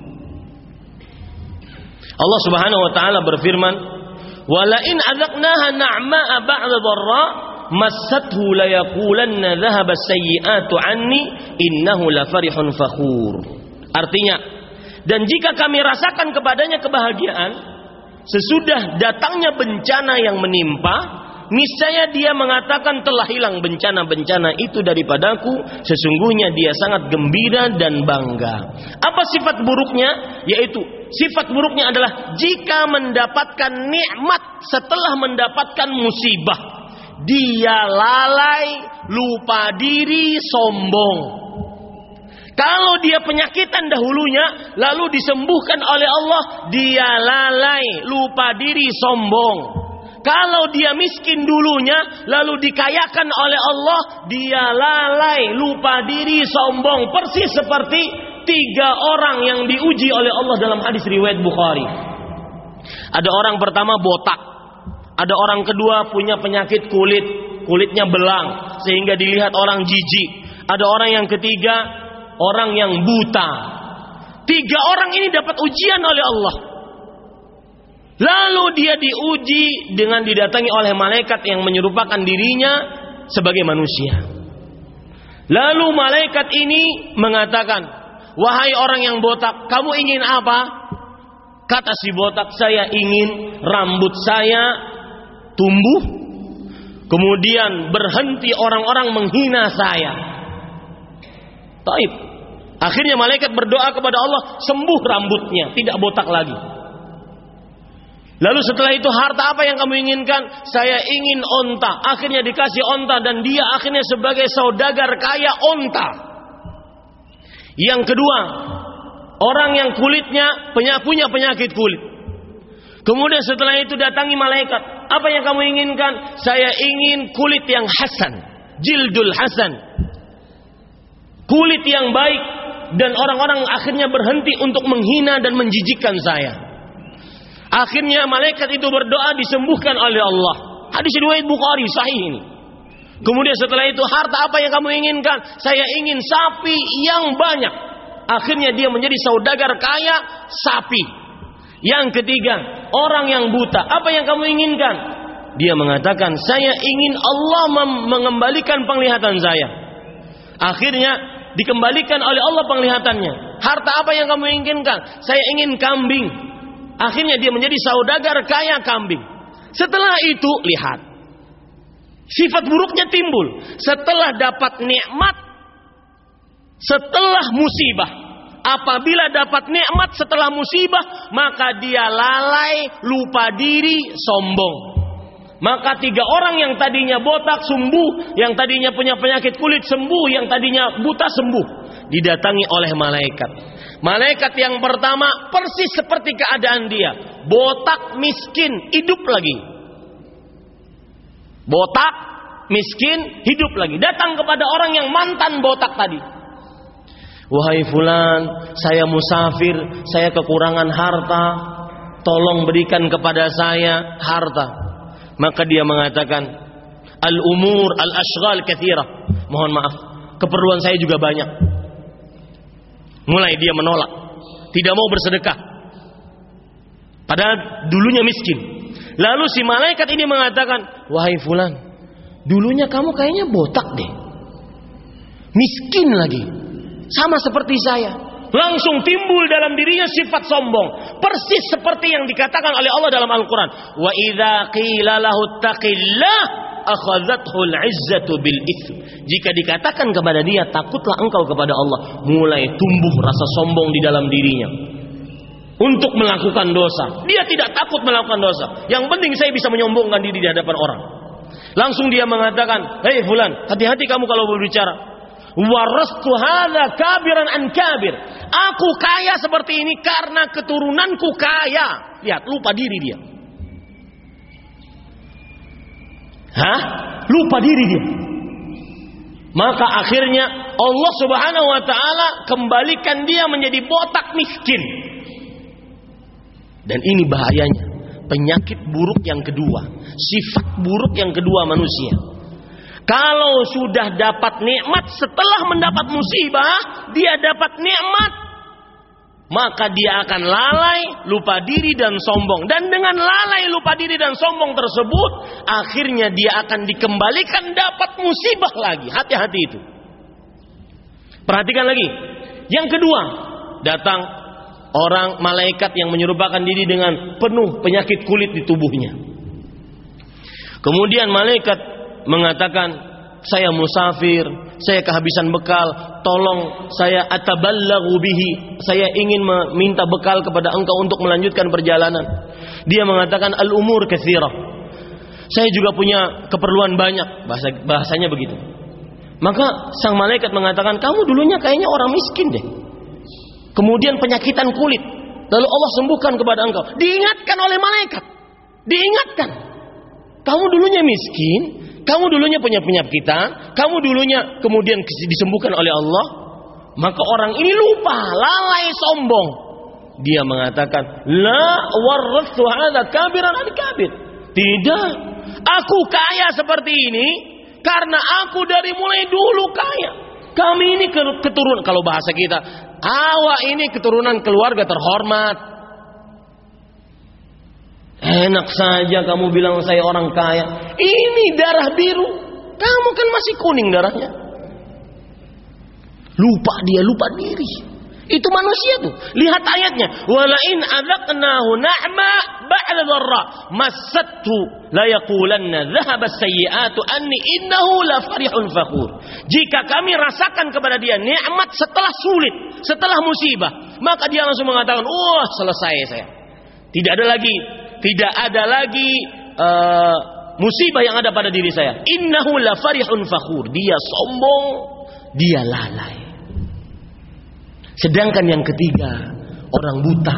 Allah Subhanahu wa taala berfirman, walain azaqnaha na'ma'a ba'da dharra massathu layaqulanna dhahaba sayyi'atu anni innahu lafarihun fakhur. Artinya, dan jika kami rasakan kepadanya kebahagiaan sesudah datangnya bencana yang menimpa, niscaya dia mengatakan telah hilang bencana-bencana itu daripadaku, sesungguhnya dia sangat gembira dan bangga. Apa sifat buruknya? Yaitu sifat buruknya adalah jika mendapatkan nikmat setelah mendapatkan musibah, dia lalai, lupa diri, sombong. Kalau dia penyakitan dahulunya lalu disembuhkan oleh Allah, dia lalai, lupa diri, sombong. Kalau dia miskin dulunya lalu dikayakan oleh Allah, dia lalai, lupa diri, sombong. Persis seperti tiga orang yang diuji oleh Allah dalam hadis riwayat Bukhari. Ada orang pertama botak, ada orang kedua punya penyakit kulit, kulitnya belang sehingga dilihat orang jijik. Ada orang yang ketiga, orang yang buta. Tiga orang ini dapat ujian oleh Allah. Lalu dia diuji dengan didatangi oleh malaikat yang menyerupakan dirinya sebagai manusia. Lalu malaikat ini mengatakan, wahai orang yang botak, kamu ingin apa? Kata si botak, saya ingin rambut saya tumbuh, kemudian berhenti orang-orang menghina saya. Taib. Akhirnya malaikat berdoa kepada Allah, sembuh rambutnya, tidak botak lagi. Lalu setelah itu, harta apa yang kamu inginkan? Saya ingin onta. Akhirnya dikasih onta dan dia akhirnya sebagai saudagar kaya onta. Yang kedua, orang yang kulitnya punya penyakit kulit. Kemudian setelah itu datangi malaikat. Apa yang kamu inginkan? Saya ingin kulit yang hasan, jildul hasan, kulit yang baik. Dan orang-orang akhirnya berhenti untuk menghina dan menjijikkan saya. Akhirnya malaikat itu berdoa, disembuhkan oleh Allah. Hadis riwayat Bukhari, sahih ini. Kemudian setelah itu, harta apa yang kamu inginkan? Saya ingin sapi yang banyak. Akhirnya dia menjadi saudagar kaya sapi. Yang ketiga, orang yang buta. Apa yang kamu inginkan? Dia mengatakan, saya ingin Allah mengembalikan penglihatan saya. Akhirnya dikembalikan oleh Allah penglihatannya. Harta apa yang kamu inginkan? Saya ingin kambing. Akhirnya dia menjadi saudagar kaya kambing. Setelah itu, lihat, sifat buruknya timbul. Setelah dapat nikmat, setelah musibah. Apabila dapat nikmat setelah musibah, maka dia lalai, lupa diri, sombong. Maka tiga orang yang tadinya botak sembuh, yang tadinya punya penyakit kulit sembuh, yang tadinya buta sembuh, didatangi oleh malaikat. Malaikat yang pertama persis seperti keadaan dia, botak, miskin, hidup lagi. Botak, miskin, hidup lagi. Datang kepada orang yang mantan botak tadi. Wahai fulan, saya musafir, saya kekurangan harta, tolong berikan kepada saya harta. Maka dia mengatakan, al-umur al-ashghal katsirah. Mohon maaf, keperluan saya juga banyak. Mulai dia menolak, tidak mau bersedekah. Padahal dulunya miskin. Lalu si malaikat ini mengatakan, wahai fulan, dulunya kamu kayaknya botak deh, miskin lagi, sama seperti saya. Langsung timbul dalam dirinya sifat sombong, persis seperti yang dikatakan oleh Allah dalam Al-Quran. Wa idza qila lahu taqillah akhadhathu al-'izzatu bil itsm. Jika dikatakan kepada dia, takutlah engkau kepada Allah, mulai tumbuh rasa sombong di dalam dirinya untuk melakukan dosa. Dia tidak takut melakukan dosa. Yang penting saya bisa menyombongkan diri di hadapan orang. Langsung dia mengatakan, hei fulan, hati-hati kamu kalau berbicara. Warastu hadza kabiran an kabir. Aku kaya seperti ini karena keturunanku kaya. Lihat, lupa diri dia. Hah? Lupa diri dia. Maka akhirnya Allah Subhanahu wa taala kembalikan dia menjadi botak miskin. Dan ini bahayanya, penyakit buruk yang kedua, sifat buruk yang kedua manusia. Kalau sudah dapat nikmat setelah mendapat musibah, dia dapat nikmat, maka dia akan lalai, lupa diri dan sombong. Dan dengan lalai, lupa diri dan sombong tersebut, akhirnya dia akan dikembalikan dapat musibah lagi. Hati-hati itu. Perhatikan lagi. Yang kedua, datang orang malaikat yang menyerupakan diri dengan penuh penyakit kulit di tubuhnya. Kemudian malaikat mengatakan, saya musafir, saya kehabisan bekal, tolong saya atabalaghu bihi, saya ingin meminta bekal kepada engkau untuk melanjutkan perjalanan. Dia mengatakan, al-umur katsirah, saya juga punya keperluan banyak, bahasa bahasanya begitu. Maka sang malaikat mengatakan, kamu dulunya kayaknya orang miskin deh, kemudian penyakitan kulit, lalu Allah sembuhkan kepada engkau. Diingatkan oleh malaikat, diingatkan, kamu dulunya miskin, kamu dulunya punya penyakitan, kamu dulunya kemudian disembuhkan oleh Allah. Maka orang ini lupa, lalai, sombong. Dia mengatakan, la warathu hadza kabiran an kabir. Tidak, aku kaya seperti ini karena aku dari mulai dulu kaya. Kami ini keturunan, kalau bahasa kita, awak ini keturunan keluarga terhormat. Enak saja kamu bilang saya orang kaya. Ini darah biru, kamu kan masih kuning darahnya. Lupa dia, lupa diri. Itu manusia tuh. Lihat ayatnya. Walain adzaqnahu na'ma ba'da dharra massathu la yaqulanna dhahaba as-sayyi'atu anni innahu la farihun fakhur. Jika kami rasakan kepada dia nikmat setelah sulit, setelah musibah, maka dia langsung mengatakan, "Wah, selesai saya. Tidak ada lagi Tidak ada lagi uh, musibah yang ada pada diri saya. Innahu la farihun fakhur." Dia sombong, dia lalai. Sedangkan yang ketiga, orang buta.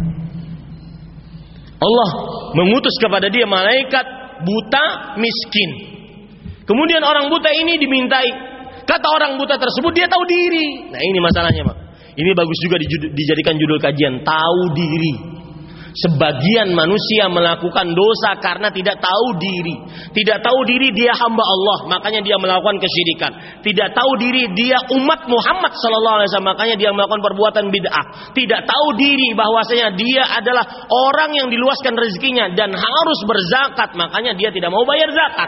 Allah mengutus kepada dia malaikat buta miskin. Kemudian orang buta ini dimintai. Kata orang buta tersebut, dia tahu diri. Nah, ini masalahnya, Pak. Ini bagus juga dijadikan judul kajian, tahu diri. Sebagian manusia melakukan dosa karena tidak tahu diri. Tidak tahu diri dia hamba Allah, makanya dia melakukan kesyirikan. Tidak tahu diri dia umat Muhammad sallallahu alaihi wasallam, makanya dia melakukan perbuatan bid'ah. Tidak tahu diri bahwasanya dia adalah orang yang diluaskan rezekinya dan harus berzakat, makanya dia tidak mau bayar zakat.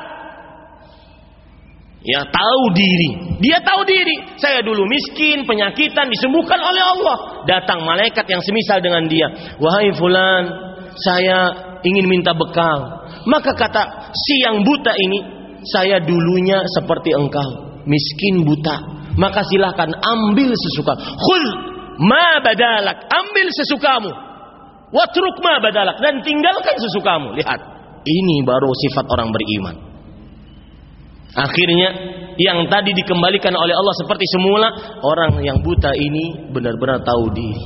Ya, tahu diri. Dia tahu diri. Saya dulu miskin, penyakitan, disembuhkan oleh Allah. Datang malaikat yang semisal dengan dia. Wahai fulan, saya ingin minta bekal. Maka kata si yang buta ini, saya dulunya seperti engkau, miskin buta. Maka silahkan ambil sesuka. Khul ma badalak, ambil sesukamu. Watruk ma badalak, dan tinggalkan sesukamu. Lihat, ini baru sifat orang beriman. Akhirnya yang tadi dikembalikan oleh Allah seperti semula, orang yang buta ini benar-benar tahu diri.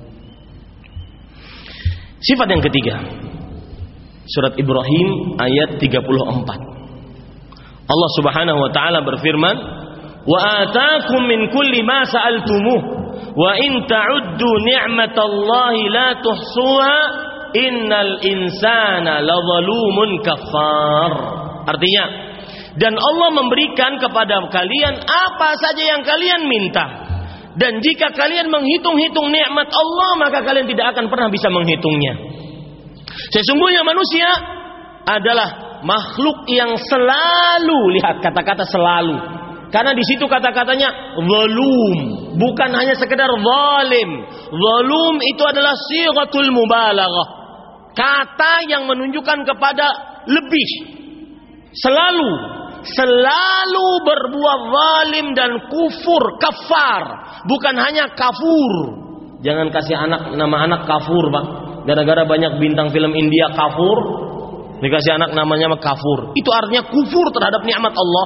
Sifat yang ketiga, surat Ibrahim ayat tiga puluh empat. Allah Subhanahu wa taala berfirman, "Wa ataakum min kulli ma sa'altumuh, wa in ta'uddu ni'matallahi la tuhsuha, innal insana ladzalumun kafar." Artinya, dan Allah memberikan kepada kalian apa saja yang kalian minta. Dan jika kalian menghitung-hitung nikmat Allah, maka kalian tidak akan pernah bisa menghitungnya. Sesungguhnya manusia adalah makhluk yang selalu, lihat kata-kata selalu. Karena di situ kata-katanya zalum, bukan hanya sekedar zalim. Zalum itu adalah sighatul mubalaghah. Kata yang menunjukkan kepada lebih. Selalu Selalu berbuat zalim dan kufur, kafar. Bukan hanya kafur. Jangan kasih anak nama anak kafur, Pak. Gara-gara banyak bintang film India kafur, dikasih anak namanya kafur. Itu artinya kufur terhadap nikmat Allah.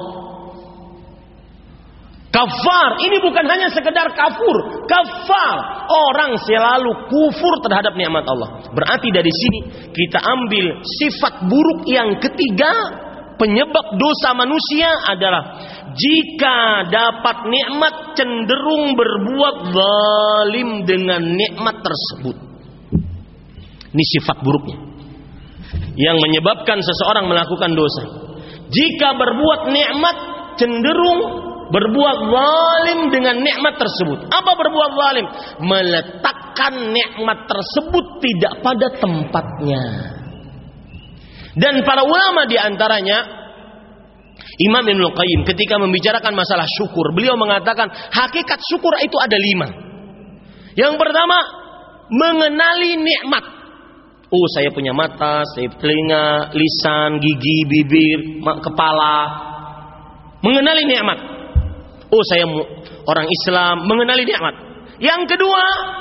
Kafar, ini bukan hanya sekedar kafur, kafar. Orang selalu kufur terhadap nikmat Allah. Berarti dari sini kita ambil sifat buruk yang ketiga. Penyebab dosa manusia adalah jika dapat nikmat cenderung berbuat zalim dengan nikmat tersebut. Ini sifat buruknya yang menyebabkan seseorang melakukan dosa. Jika berbuat nikmat cenderung berbuat zalim dengan nikmat tersebut. Apa berbuat zalim? Meletakkan nikmat tersebut tidak pada tempatnya. Dan para ulama diantaranya Imam Ibnu Qayyim ketika membicarakan masalah syukur, beliau mengatakan hakikat syukur itu ada lima. Yang pertama, mengenali nikmat. Oh, saya punya mata, saya telinga, lisan, gigi, bibir, kepala. Mengenali nikmat. Oh, saya orang Islam, mengenali nikmat. Yang kedua,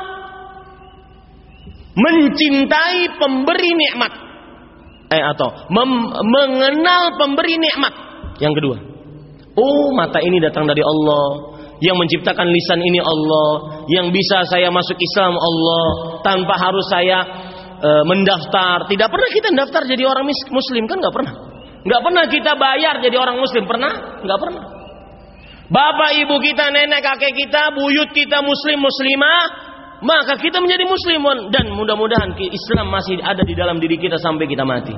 mencintai pemberi nikmat. Eh atau mem- mengenal pemberi nikmat. Yang kedua, oh mata ini datang dari Allah, yang menciptakan lisan ini Allah, yang bisa saya masuk Islam Allah tanpa harus saya e, mendaftar. Tidak pernah kita daftar jadi orang muslim, kan nggak pernah. Nggak pernah kita bayar jadi orang muslim, pernah? Nggak pernah. Bapak ibu kita, nenek kakek kita, buyut kita muslim muslimah, maka kita menjadi muslimun, dan mudah-mudahan Islam masih ada di dalam diri kita sampai kita mati.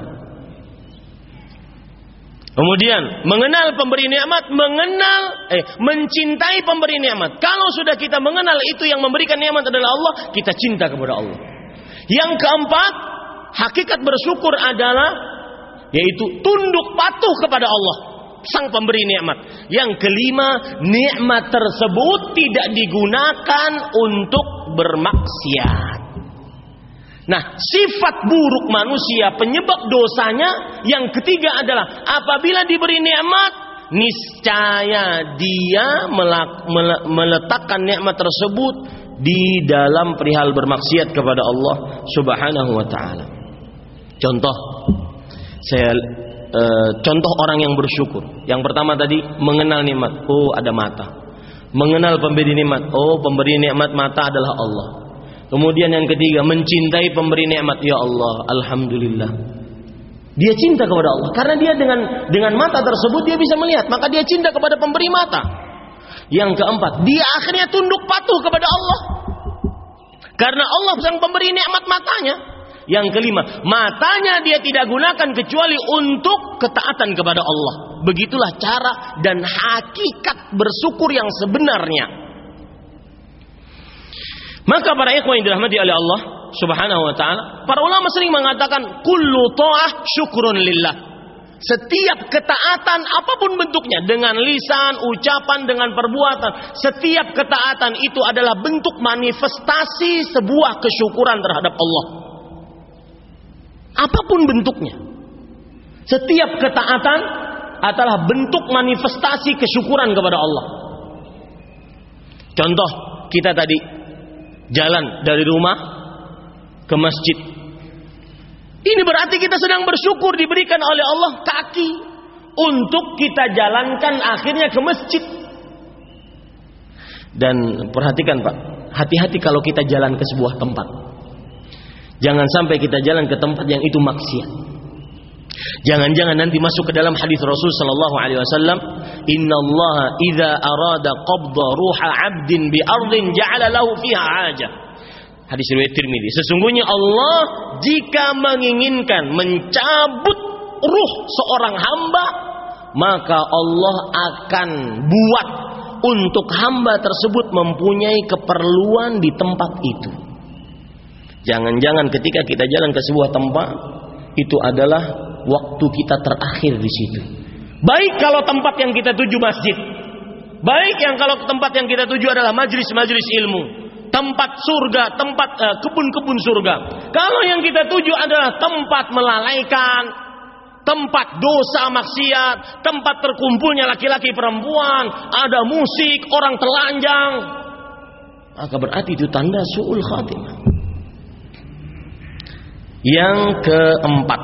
Kemudian mengenal pemberi nikmat, mengenal eh mencintai pemberi nikmat. Kalau sudah kita mengenal itu yang memberikan nikmat adalah Allah, kita cinta kepada Allah. Yang keempat, hakikat bersyukur adalah yaitu tunduk patuh kepada Allah, sang pemberi nikmat. Yang kelima, nikmat tersebut tidak digunakan untuk bermaksiat. Nah, sifat buruk manusia, penyebab dosanya yang ketiga adalah apabila diberi nikmat, niscaya dia meletakkan nikmat tersebut di dalam perihal bermaksiat kepada Allah Subhanahu wa taala. Contoh, saya e, contoh orang yang bersyukur. Yang pertama tadi mengenal nikmat. Oh, ada mata. Mengenal pemberi nikmat. Oh, pemberi nikmat mata adalah Allah. Kemudian yang ketiga, mencintai pemberi nikmat. Ya Allah, alhamdulillah. Dia cinta kepada Allah karena dia dengan dengan mata tersebut dia bisa melihat, maka dia cinta kepada pemberi mata. Yang keempat, dia akhirnya tunduk patuh kepada Allah. Karena Allah sang pemberi nikmat matanya. Yang kelima, matanya dia tidak gunakan kecuali untuk ketaatan kepada Allah. Begitulah cara dan hakikat bersyukur yang sebenarnya. Maka para ikhwan yang dirahmati oleh Allah Subhanahu wa taala, para ulama sering mengatakan kullu ta'ah syukrun lillah. Setiap ketaatan apapun bentuknya, dengan lisan, ucapan, dengan perbuatan, setiap ketaatan itu adalah bentuk manifestasi sebuah kesyukuran terhadap Allah. Apapun bentuknya, setiap ketaatan adalah bentuk manifestasi kesyukuran kepada Allah. Contoh, kita tadi jalan dari rumah ke masjid. Ini berarti kita sedang bersyukur diberikan oleh Allah kaki untuk kita jalankan akhirnya ke masjid. Dan perhatikan Pak, hati-hati kalau kita jalan ke sebuah tempat. Jangan sampai kita jalan ke tempat yang itu maksiat. Jangan-jangan nanti masuk ke dalam hadis Rasul sallallahu alaihi wasallam, "Innallaha idza arada qabda ruha 'abdin bi ardin ja'ala lahu fiha 'ajah." Hadis riwayat Tirmidzi. Sesungguhnya Allah jika menginginkan mencabut ruh seorang hamba, maka Allah akan buat untuk hamba tersebut mempunyai keperluan di tempat itu. Jangan-jangan ketika kita jalan ke sebuah tempat, itu adalah waktu kita terakhir di situ. Baik kalau tempat yang kita tuju masjid, baik yang kalau tempat yang kita tuju adalah majlis-majlis ilmu, tempat surga, tempat uh, kebun-kebun surga. Kalau yang kita tuju adalah tempat melalaikan, tempat dosa maksiat, tempat terkumpulnya laki-laki perempuan, ada musik, orang telanjang, maka berarti itu tanda su'ul khatimah. Yang keempat,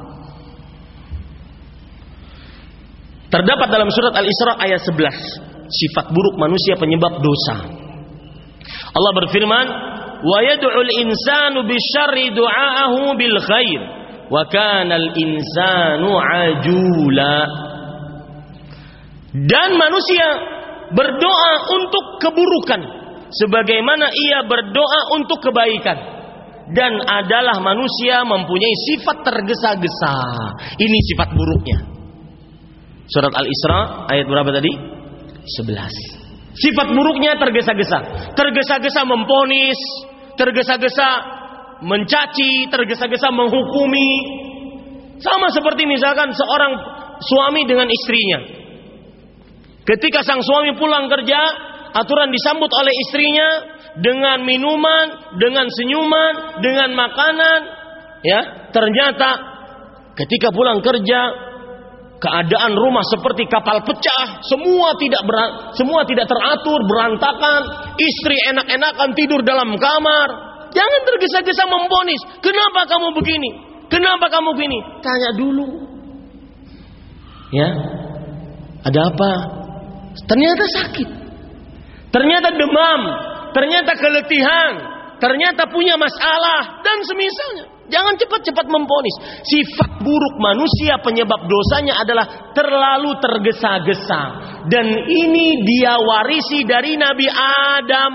terdapat dalam surat Al-Isra ayat sebelas, sifat buruk manusia penyebab dosa. Allah berfirman, "Wa yad'ul insanu bisyarri du'aahu bil khair, wa kana al insanu ajula." Dan manusia berdoa untuk keburukan sebagaimana ia berdoa untuk kebaikan. Dan adalah manusia mempunyai sifat tergesa-gesa. Ini sifat buruknya. Surat Al-Isra ayat berapa tadi? sebelas. Sifat buruknya tergesa-gesa. Tergesa-gesa memponis, tergesa-gesa mencaci, tergesa-gesa menghukumi. Sama seperti misalkan seorang suami dengan istrinya. Ketika sang suami pulang kerja, aturan disambut oleh istrinya dengan minuman, dengan senyuman, dengan makanan, ya. Ternyata ketika pulang kerja, keadaan rumah seperti kapal pecah, semua tidak ber, semua tidak teratur, berantakan, istri enak-enakan tidur dalam kamar. Jangan tergesa-gesa memvonis, "Kenapa kamu begini? Kenapa kamu begini?" Tanya dulu. Ya. Ada apa? Ternyata sakit. Ternyata demam. Ternyata keletihan, ternyata punya masalah, dan semisalnya. Jangan cepat-cepat memvonis. Sifat buruk manusia penyebab dosanya adalah terlalu tergesa-gesa. Dan ini dia warisi dari Nabi Adam.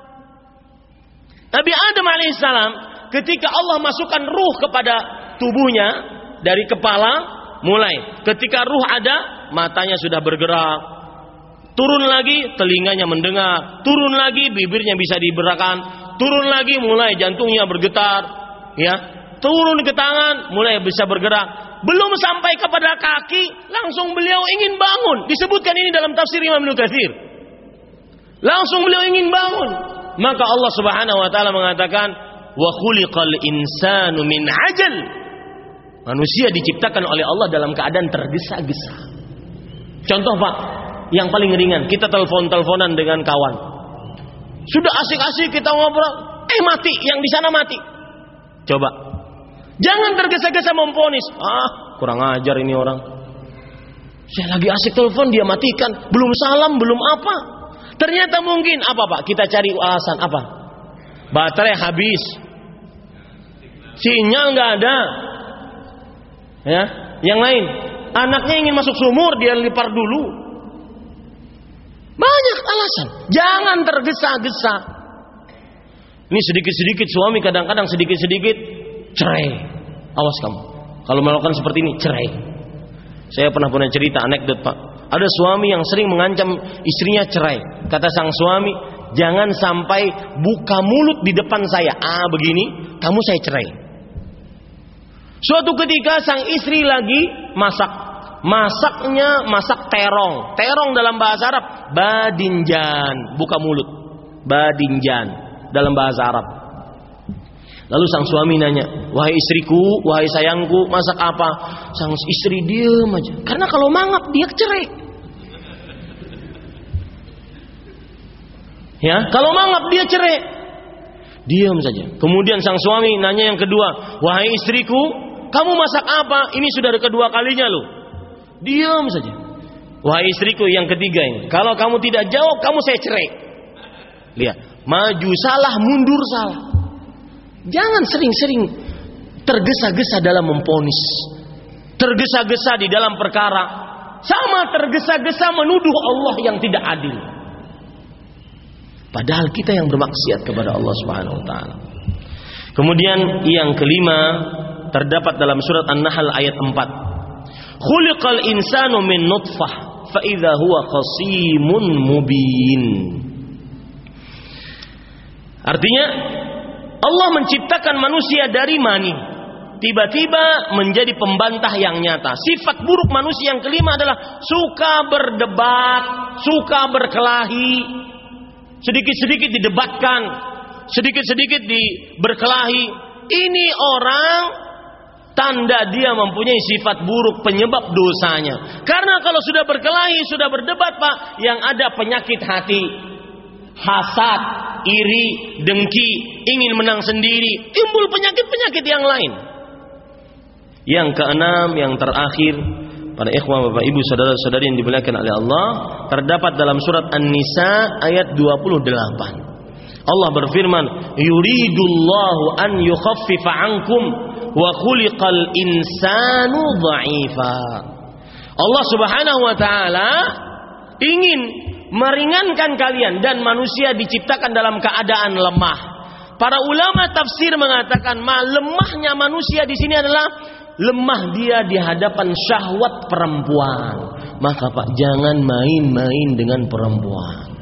Nabi Adam alaihissalam, ketika Allah masukkan ruh kepada tubuhnya, dari kepala mulai. Ketika ruh ada, matanya sudah bergerak. Turun lagi, telinganya mendengar. Turun lagi, bibirnya bisa diberakan. Turun lagi, mulai jantungnya bergetar. Ya, turun ke tangan, mulai bisa bergerak. Belum sampai kepada kaki, langsung beliau ingin bangun. Disebutkan ini dalam tafsir Imam Ibnu Katsir. Langsung beliau ingin bangun. Maka Allah Subhanahu wa taala mengatakan, "Wa khuliqal insanu min ajal." Manusia diciptakan oleh Allah dalam keadaan tergesa-gesa. Contoh Pak, yang paling ringan, kita telepon-teleponan dengan kawan. Sudah asik-asik kita ngobrol, eh mati, yang di sana mati. Coba. Jangan tergesa-gesa memvonis. Ah, kurang ajar ini orang. Saya lagi asik telepon, dia matikan. Belum salam, belum apa. Ternyata mungkin, apa Pak? Kita cari alasan, apa? Baterai habis. Sinyal nggak ada. Ya, yang lain. Anaknya ingin masuk sumur, dia lipar dulu. Banyak alasan. Jangan tergesa-gesa. Ini sedikit-sedikit suami kadang-kadang sedikit-sedikit cerai. Awas kamu. Kalau melakukan seperti ini, cerai. Saya pernah punya cerita anekdot, Pak. Ada suami yang sering mengancam istrinya cerai. Kata sang suami, jangan sampai buka mulut di depan saya. Ah, begini, kamu saya cerai. Suatu ketika sang istri lagi masak. Masaknya masak terong. Terong dalam bahasa Arab badinjan, buka mulut. Badinjan dalam bahasa Arab. Lalu sang suami nanya, wahai istriku, wahai sayangku, masak apa? Sang istri diam aja. Karena kalau mangap dia cerai. Ya, kalau mangap dia cerai. Diam saja. Kemudian sang suami nanya yang kedua, wahai istriku, kamu masak apa? Ini sudah kedua kalinya loh. Diam saja. Wahai istriku yang ketiga ini, kalau kamu tidak jawab, kamu saya cerai. Lihat, maju salah, mundur salah. Jangan sering-sering tergesa-gesa dalam memponis, tergesa-gesa di dalam perkara, sama tergesa-gesa menuduh Allah yang tidak adil. Padahal kita yang bermaksiat kepada Allah Subhanahu wa taala. Kemudian yang kelima terdapat dalam surat An-Nahl ayat empat. Khuliqal insanu min nutfah fa idza huwa khasimun mubin. Artinya Allah menciptakan manusia dari mani, tiba-tiba menjadi pembantah yang nyata. Sifat buruk manusia yang kelima adalah suka berdebat, suka berkelahi. Sedikit-sedikit didebatkan, sedikit-sedikit di berkelahi. Ini orang tanda dia mempunyai sifat buruk, penyebab dosanya. Karena kalau sudah berkelahi, sudah berdebat, Pak, yang ada penyakit hati, hasad, iri, dengki, ingin menang sendiri, timbul penyakit-penyakit yang lain. Yang keenam, yang terakhir, para ikhwan, bapak, ibu, saudara-saudari yang dimuliakan oleh Allah, terdapat dalam surat An-Nisa ayat dua puluh delapan. Allah berfirman, yuridullahu an yukhaffifa ankum wa khuliqal insanu dha'ifa. Allah Subhanahu wa taala ingin meringankan kalian, dan manusia diciptakan dalam keadaan lemah. Para ulama tafsir mengatakan, lemahnya manusia di sini adalah lemah dia di hadapan syahwat perempuan. Maka Pak, jangan main-main dengan perempuan.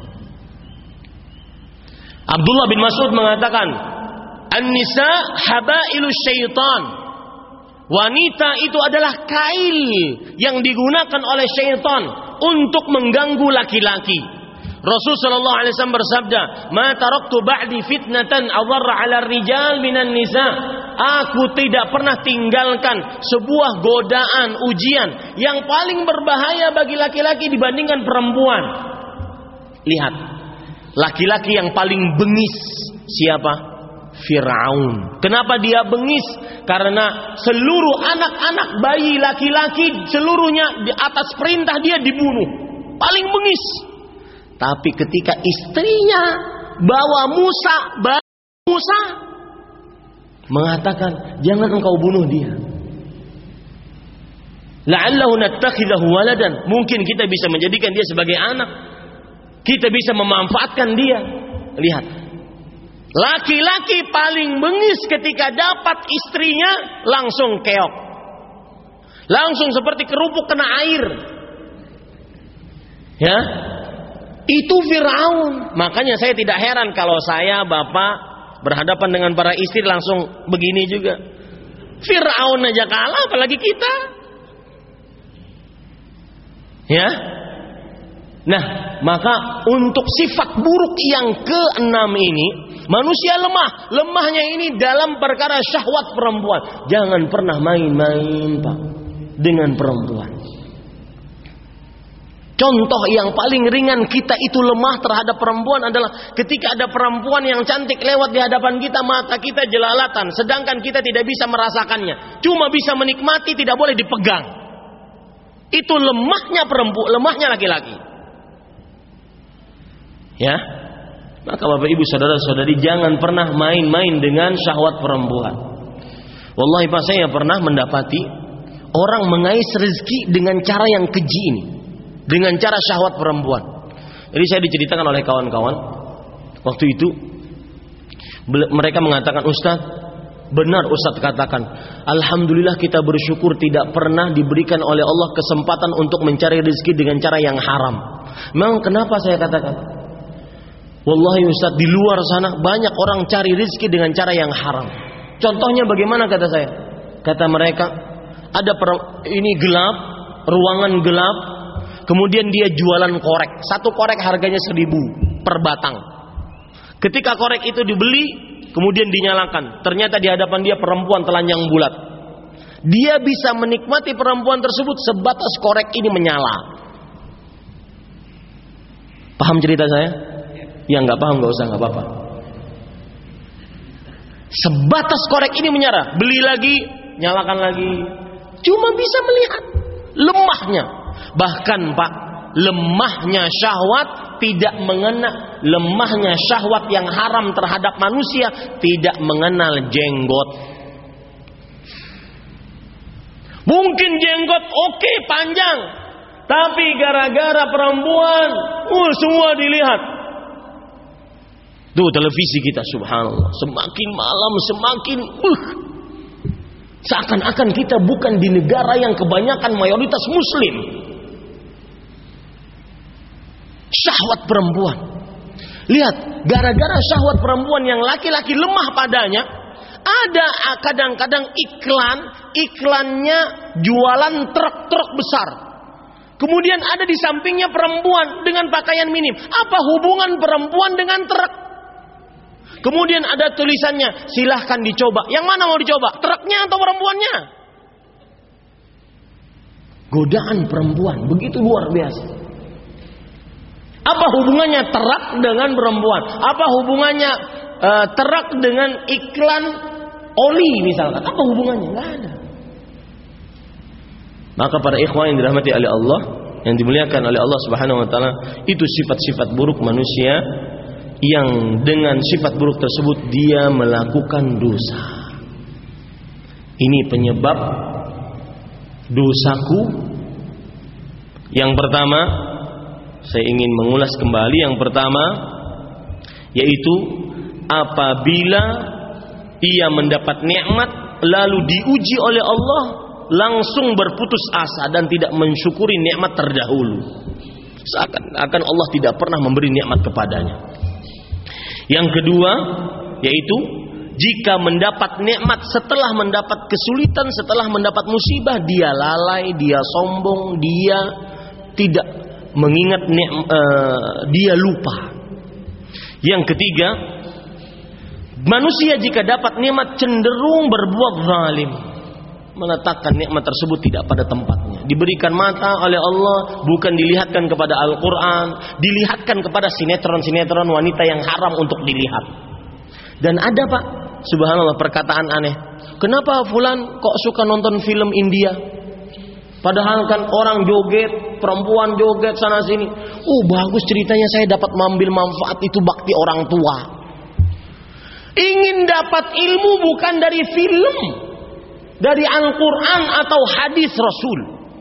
Abdullah bin Mas'ud mengatakan, An-nisa habailu syaitan. Wanita itu adalah kail yang digunakan oleh syaitan untuk mengganggu laki-laki. Rasul sallallahu alaihi wasallam bersabda, "Ma taraktu ba'di fitnatan adharra 'ala ar-rijal minan nisa." Aku tidak pernah tinggalkan sebuah godaan, ujian yang paling berbahaya bagi laki-laki dibandingkan perempuan. Lihat, laki-laki yang paling bengis siapa? Fir'aun. Kenapa dia bengis? Karena seluruh anak-anak bayi laki-laki seluruhnya di atas perintah dia dibunuh. Paling bengis. Tapi ketika istrinya bawa Musa, bawa Musa mengatakan, jangan engkau bunuh dia. La'allahu nattakhidahu waladan. Mungkin kita bisa menjadikan dia sebagai anak. Kita bisa memanfaatkan dia. Lihat, laki-laki paling bengis ketika dapat istrinya langsung keok. Langsung seperti kerupuk kena air. Ya. Itu Fir'aun. Makanya saya tidak heran kalau saya, bapak, berhadapan dengan para istri langsung begini juga. Fir'aun aja kalah, apalagi kita. Ya. Nah, maka untuk sifat buruk yang keenam ini, manusia lemah. Lemahnya ini dalam perkara syahwat perempuan. Jangan pernah main-main, Pak, dengan perempuan. Contoh yang paling ringan kita itu lemah terhadap perempuan adalah ketika ada perempuan yang cantik lewat di hadapan kita, mata kita jelalatan, sedangkan kita tidak bisa merasakannya, cuma bisa menikmati, tidak boleh dipegang. Itu lemahnya perempuan, lemahnya laki-laki. Ya, maka bapak ibu saudara-saudari jangan pernah main-main dengan syahwat perempuan. Wallahi Pak, saya pernah mendapati orang mengais rezeki dengan cara yang keji ini, dengan cara syahwat perempuan. Jadi saya diceritakan oleh kawan-kawan waktu itu, mereka mengatakan, Ustaz, Benar Ustaz katakan, alhamdulillah kita bersyukur tidak pernah diberikan oleh Allah kesempatan untuk mencari rezeki dengan cara yang haram. Memang kenapa saya katakan? Wallahi Ustaz, di luar sana banyak orang cari rezeki dengan cara yang haram. Contohnya bagaimana kata saya? Kata mereka, ada per, ini gelap, ruangan gelap, kemudian dia jualan korek. Satu korek harganya seribu per batang. Ketika korek itu dibeli, kemudian dinyalakan, ternyata di hadapan dia perempuan telanjang bulat. Dia bisa menikmati perempuan tersebut sebatas korek ini menyala. Paham cerita saya? Ya nggak paham nggak usah, nggak apa-apa. Sebatas korek ini menyala, beli lagi, nyalakan lagi. Cuma bisa melihat lemahnya. Bahkan Pak, lemahnya syahwat tidak mengena, lemahnya syahwat yang haram terhadap manusia tidak mengenal jenggot. Mungkin jenggot oke okay, panjang, tapi gara-gara perempuan, uh, semua dilihat. Tuh televisi kita, subhanallah, semakin malam semakin uh, seakan-akan kita bukan di negara yang kebanyakan mayoritas muslim. Syahwat perempuan. Lihat, gara-gara syahwat perempuan yang laki-laki lemah padanya, ada kadang-kadang iklan, iklannya jualan truk-truk besar. Kemudian ada di sampingnya perempuan dengan pakaian minim. Apa hubungan perempuan dengan truk? Kemudian ada tulisannya, silahkan dicoba. Yang mana mau dicoba? Truknya atau perempuannya? Godaan perempuan begitu luar biasa. Apa hubungannya truk dengan perempuan? Apa hubungannya uh, truk dengan iklan oli misalkan? Apa hubungannya? Nggak ada. Maka para ikhwan yang dirahmati oleh Allah, yang dimuliakan oleh Allah Subhanahu wa taala, itu sifat-sifat buruk manusia yang dengan sifat buruk tersebut dia melakukan dosa. Ini penyebab dosaku. Yang pertama, saya ingin mengulas kembali yang pertama, yaitu apabila ia mendapat nikmat lalu diuji oleh Allah, langsung berputus asa dan tidak mensyukuri nikmat terdahulu, seakan-akan Allah tidak pernah memberi nikmat kepadanya. Yang kedua, yaitu jika mendapat nikmat setelah mendapat kesulitan, setelah mendapat musibah, dia lalai, dia sombong, dia tidak mengingat uh, dia lupa. Yang ketiga, manusia jika dapat nikmat cenderung berbuat zalim, meletakkan nikmat tersebut tidak pada tempatnya. Diberikan mata oleh Allah bukan dilihatkan kepada Al-Quran, dilihatkan kepada sinetron-sinetron wanita yang haram untuk dilihat. Dan ada Pak, subhanallah, perkataan aneh. Kenapa fulan kok suka nonton film India? Padahal kan orang joget, perempuan joget sana sini. Oh bagus ceritanya, saya dapat mengambil manfaat, itu bakti orang tua. Ingin dapat ilmu bukan dari film, dari Al-Quran atau hadis Rasul.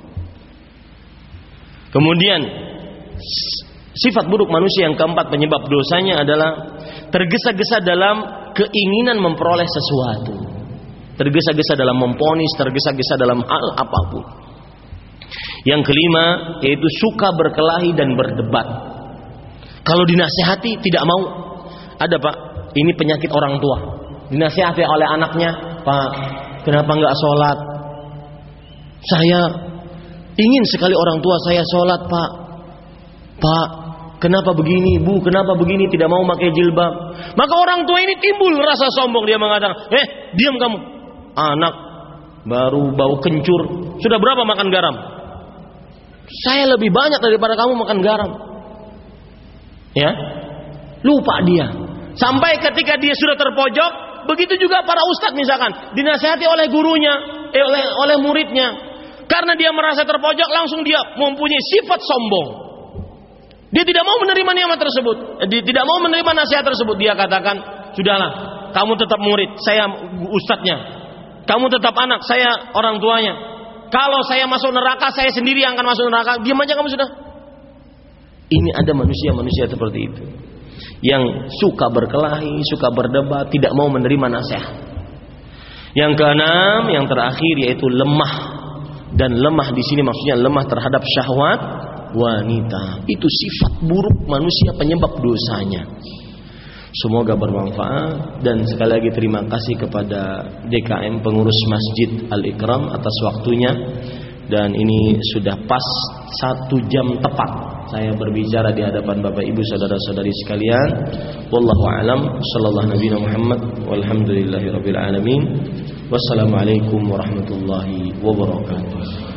Kemudian sifat buruk manusia yang keempat, penyebab dosanya adalah tergesa-gesa dalam keinginan memperoleh sesuatu. Tergesa-gesa dalam memponis, tergesa-gesa dalam hal apapun. Yang kelima, yaitu suka berkelahi dan berdebat. Kalau dinasihati tidak mau. Ada Pak, ini penyakit orang tua. Dinasihati oleh anaknya, Pak, kenapa nggak sholat? Saya ingin sekali orang tua saya sholat, Pak. Pak, kenapa begini? Bu, kenapa begini? Tidak mau pakai jilbab. Maka orang tua ini timbul rasa sombong. Dia mengatakan, eh, diam kamu. Anak baru bau kencur. Sudah berapa makan garam? Saya lebih banyak daripada kamu makan garam. Ya, lupa dia. Sampai ketika dia sudah terpojok, begitu juga para ustadz misalkan dinasihati oleh gurunya, eh, oleh oleh muridnya, karena dia merasa terpojok, langsung dia mempunyai sifat sombong. Dia tidak mau menerima nikmat tersebut, dia tidak mau menerima nasihat tersebut. Dia katakan, sudahlah, kamu tetap murid, saya ustadznya. Kamu tetap anak, saya orang tuanya. Kalau saya masuk neraka, saya sendiri yang akan masuk neraka. Diam aja kamu sudah. Ini ada manusia-manusia seperti itu, yang suka berkelahi, suka berdebat, tidak mau menerima nasihat. Yang keenam, yang terakhir, yaitu lemah. Dan lemah di sini maksudnya lemah terhadap syahwat wanita. Itu sifat buruk manusia penyebab dosanya. Semoga bermanfaat. Dan sekali lagi terima kasih kepada D K M pengurus Masjid Al-Ikram atas waktunya. Dan ini sudah pas satu jam tepat saya berbicara di hadapan Bapak Ibu saudara-saudari sekalian. Wallahu a'lam. Sallallahu nabiyana Muhammad walhamdulillahirabbil alamin. Wassalamualaikum warahmatullahi wabarakatuh.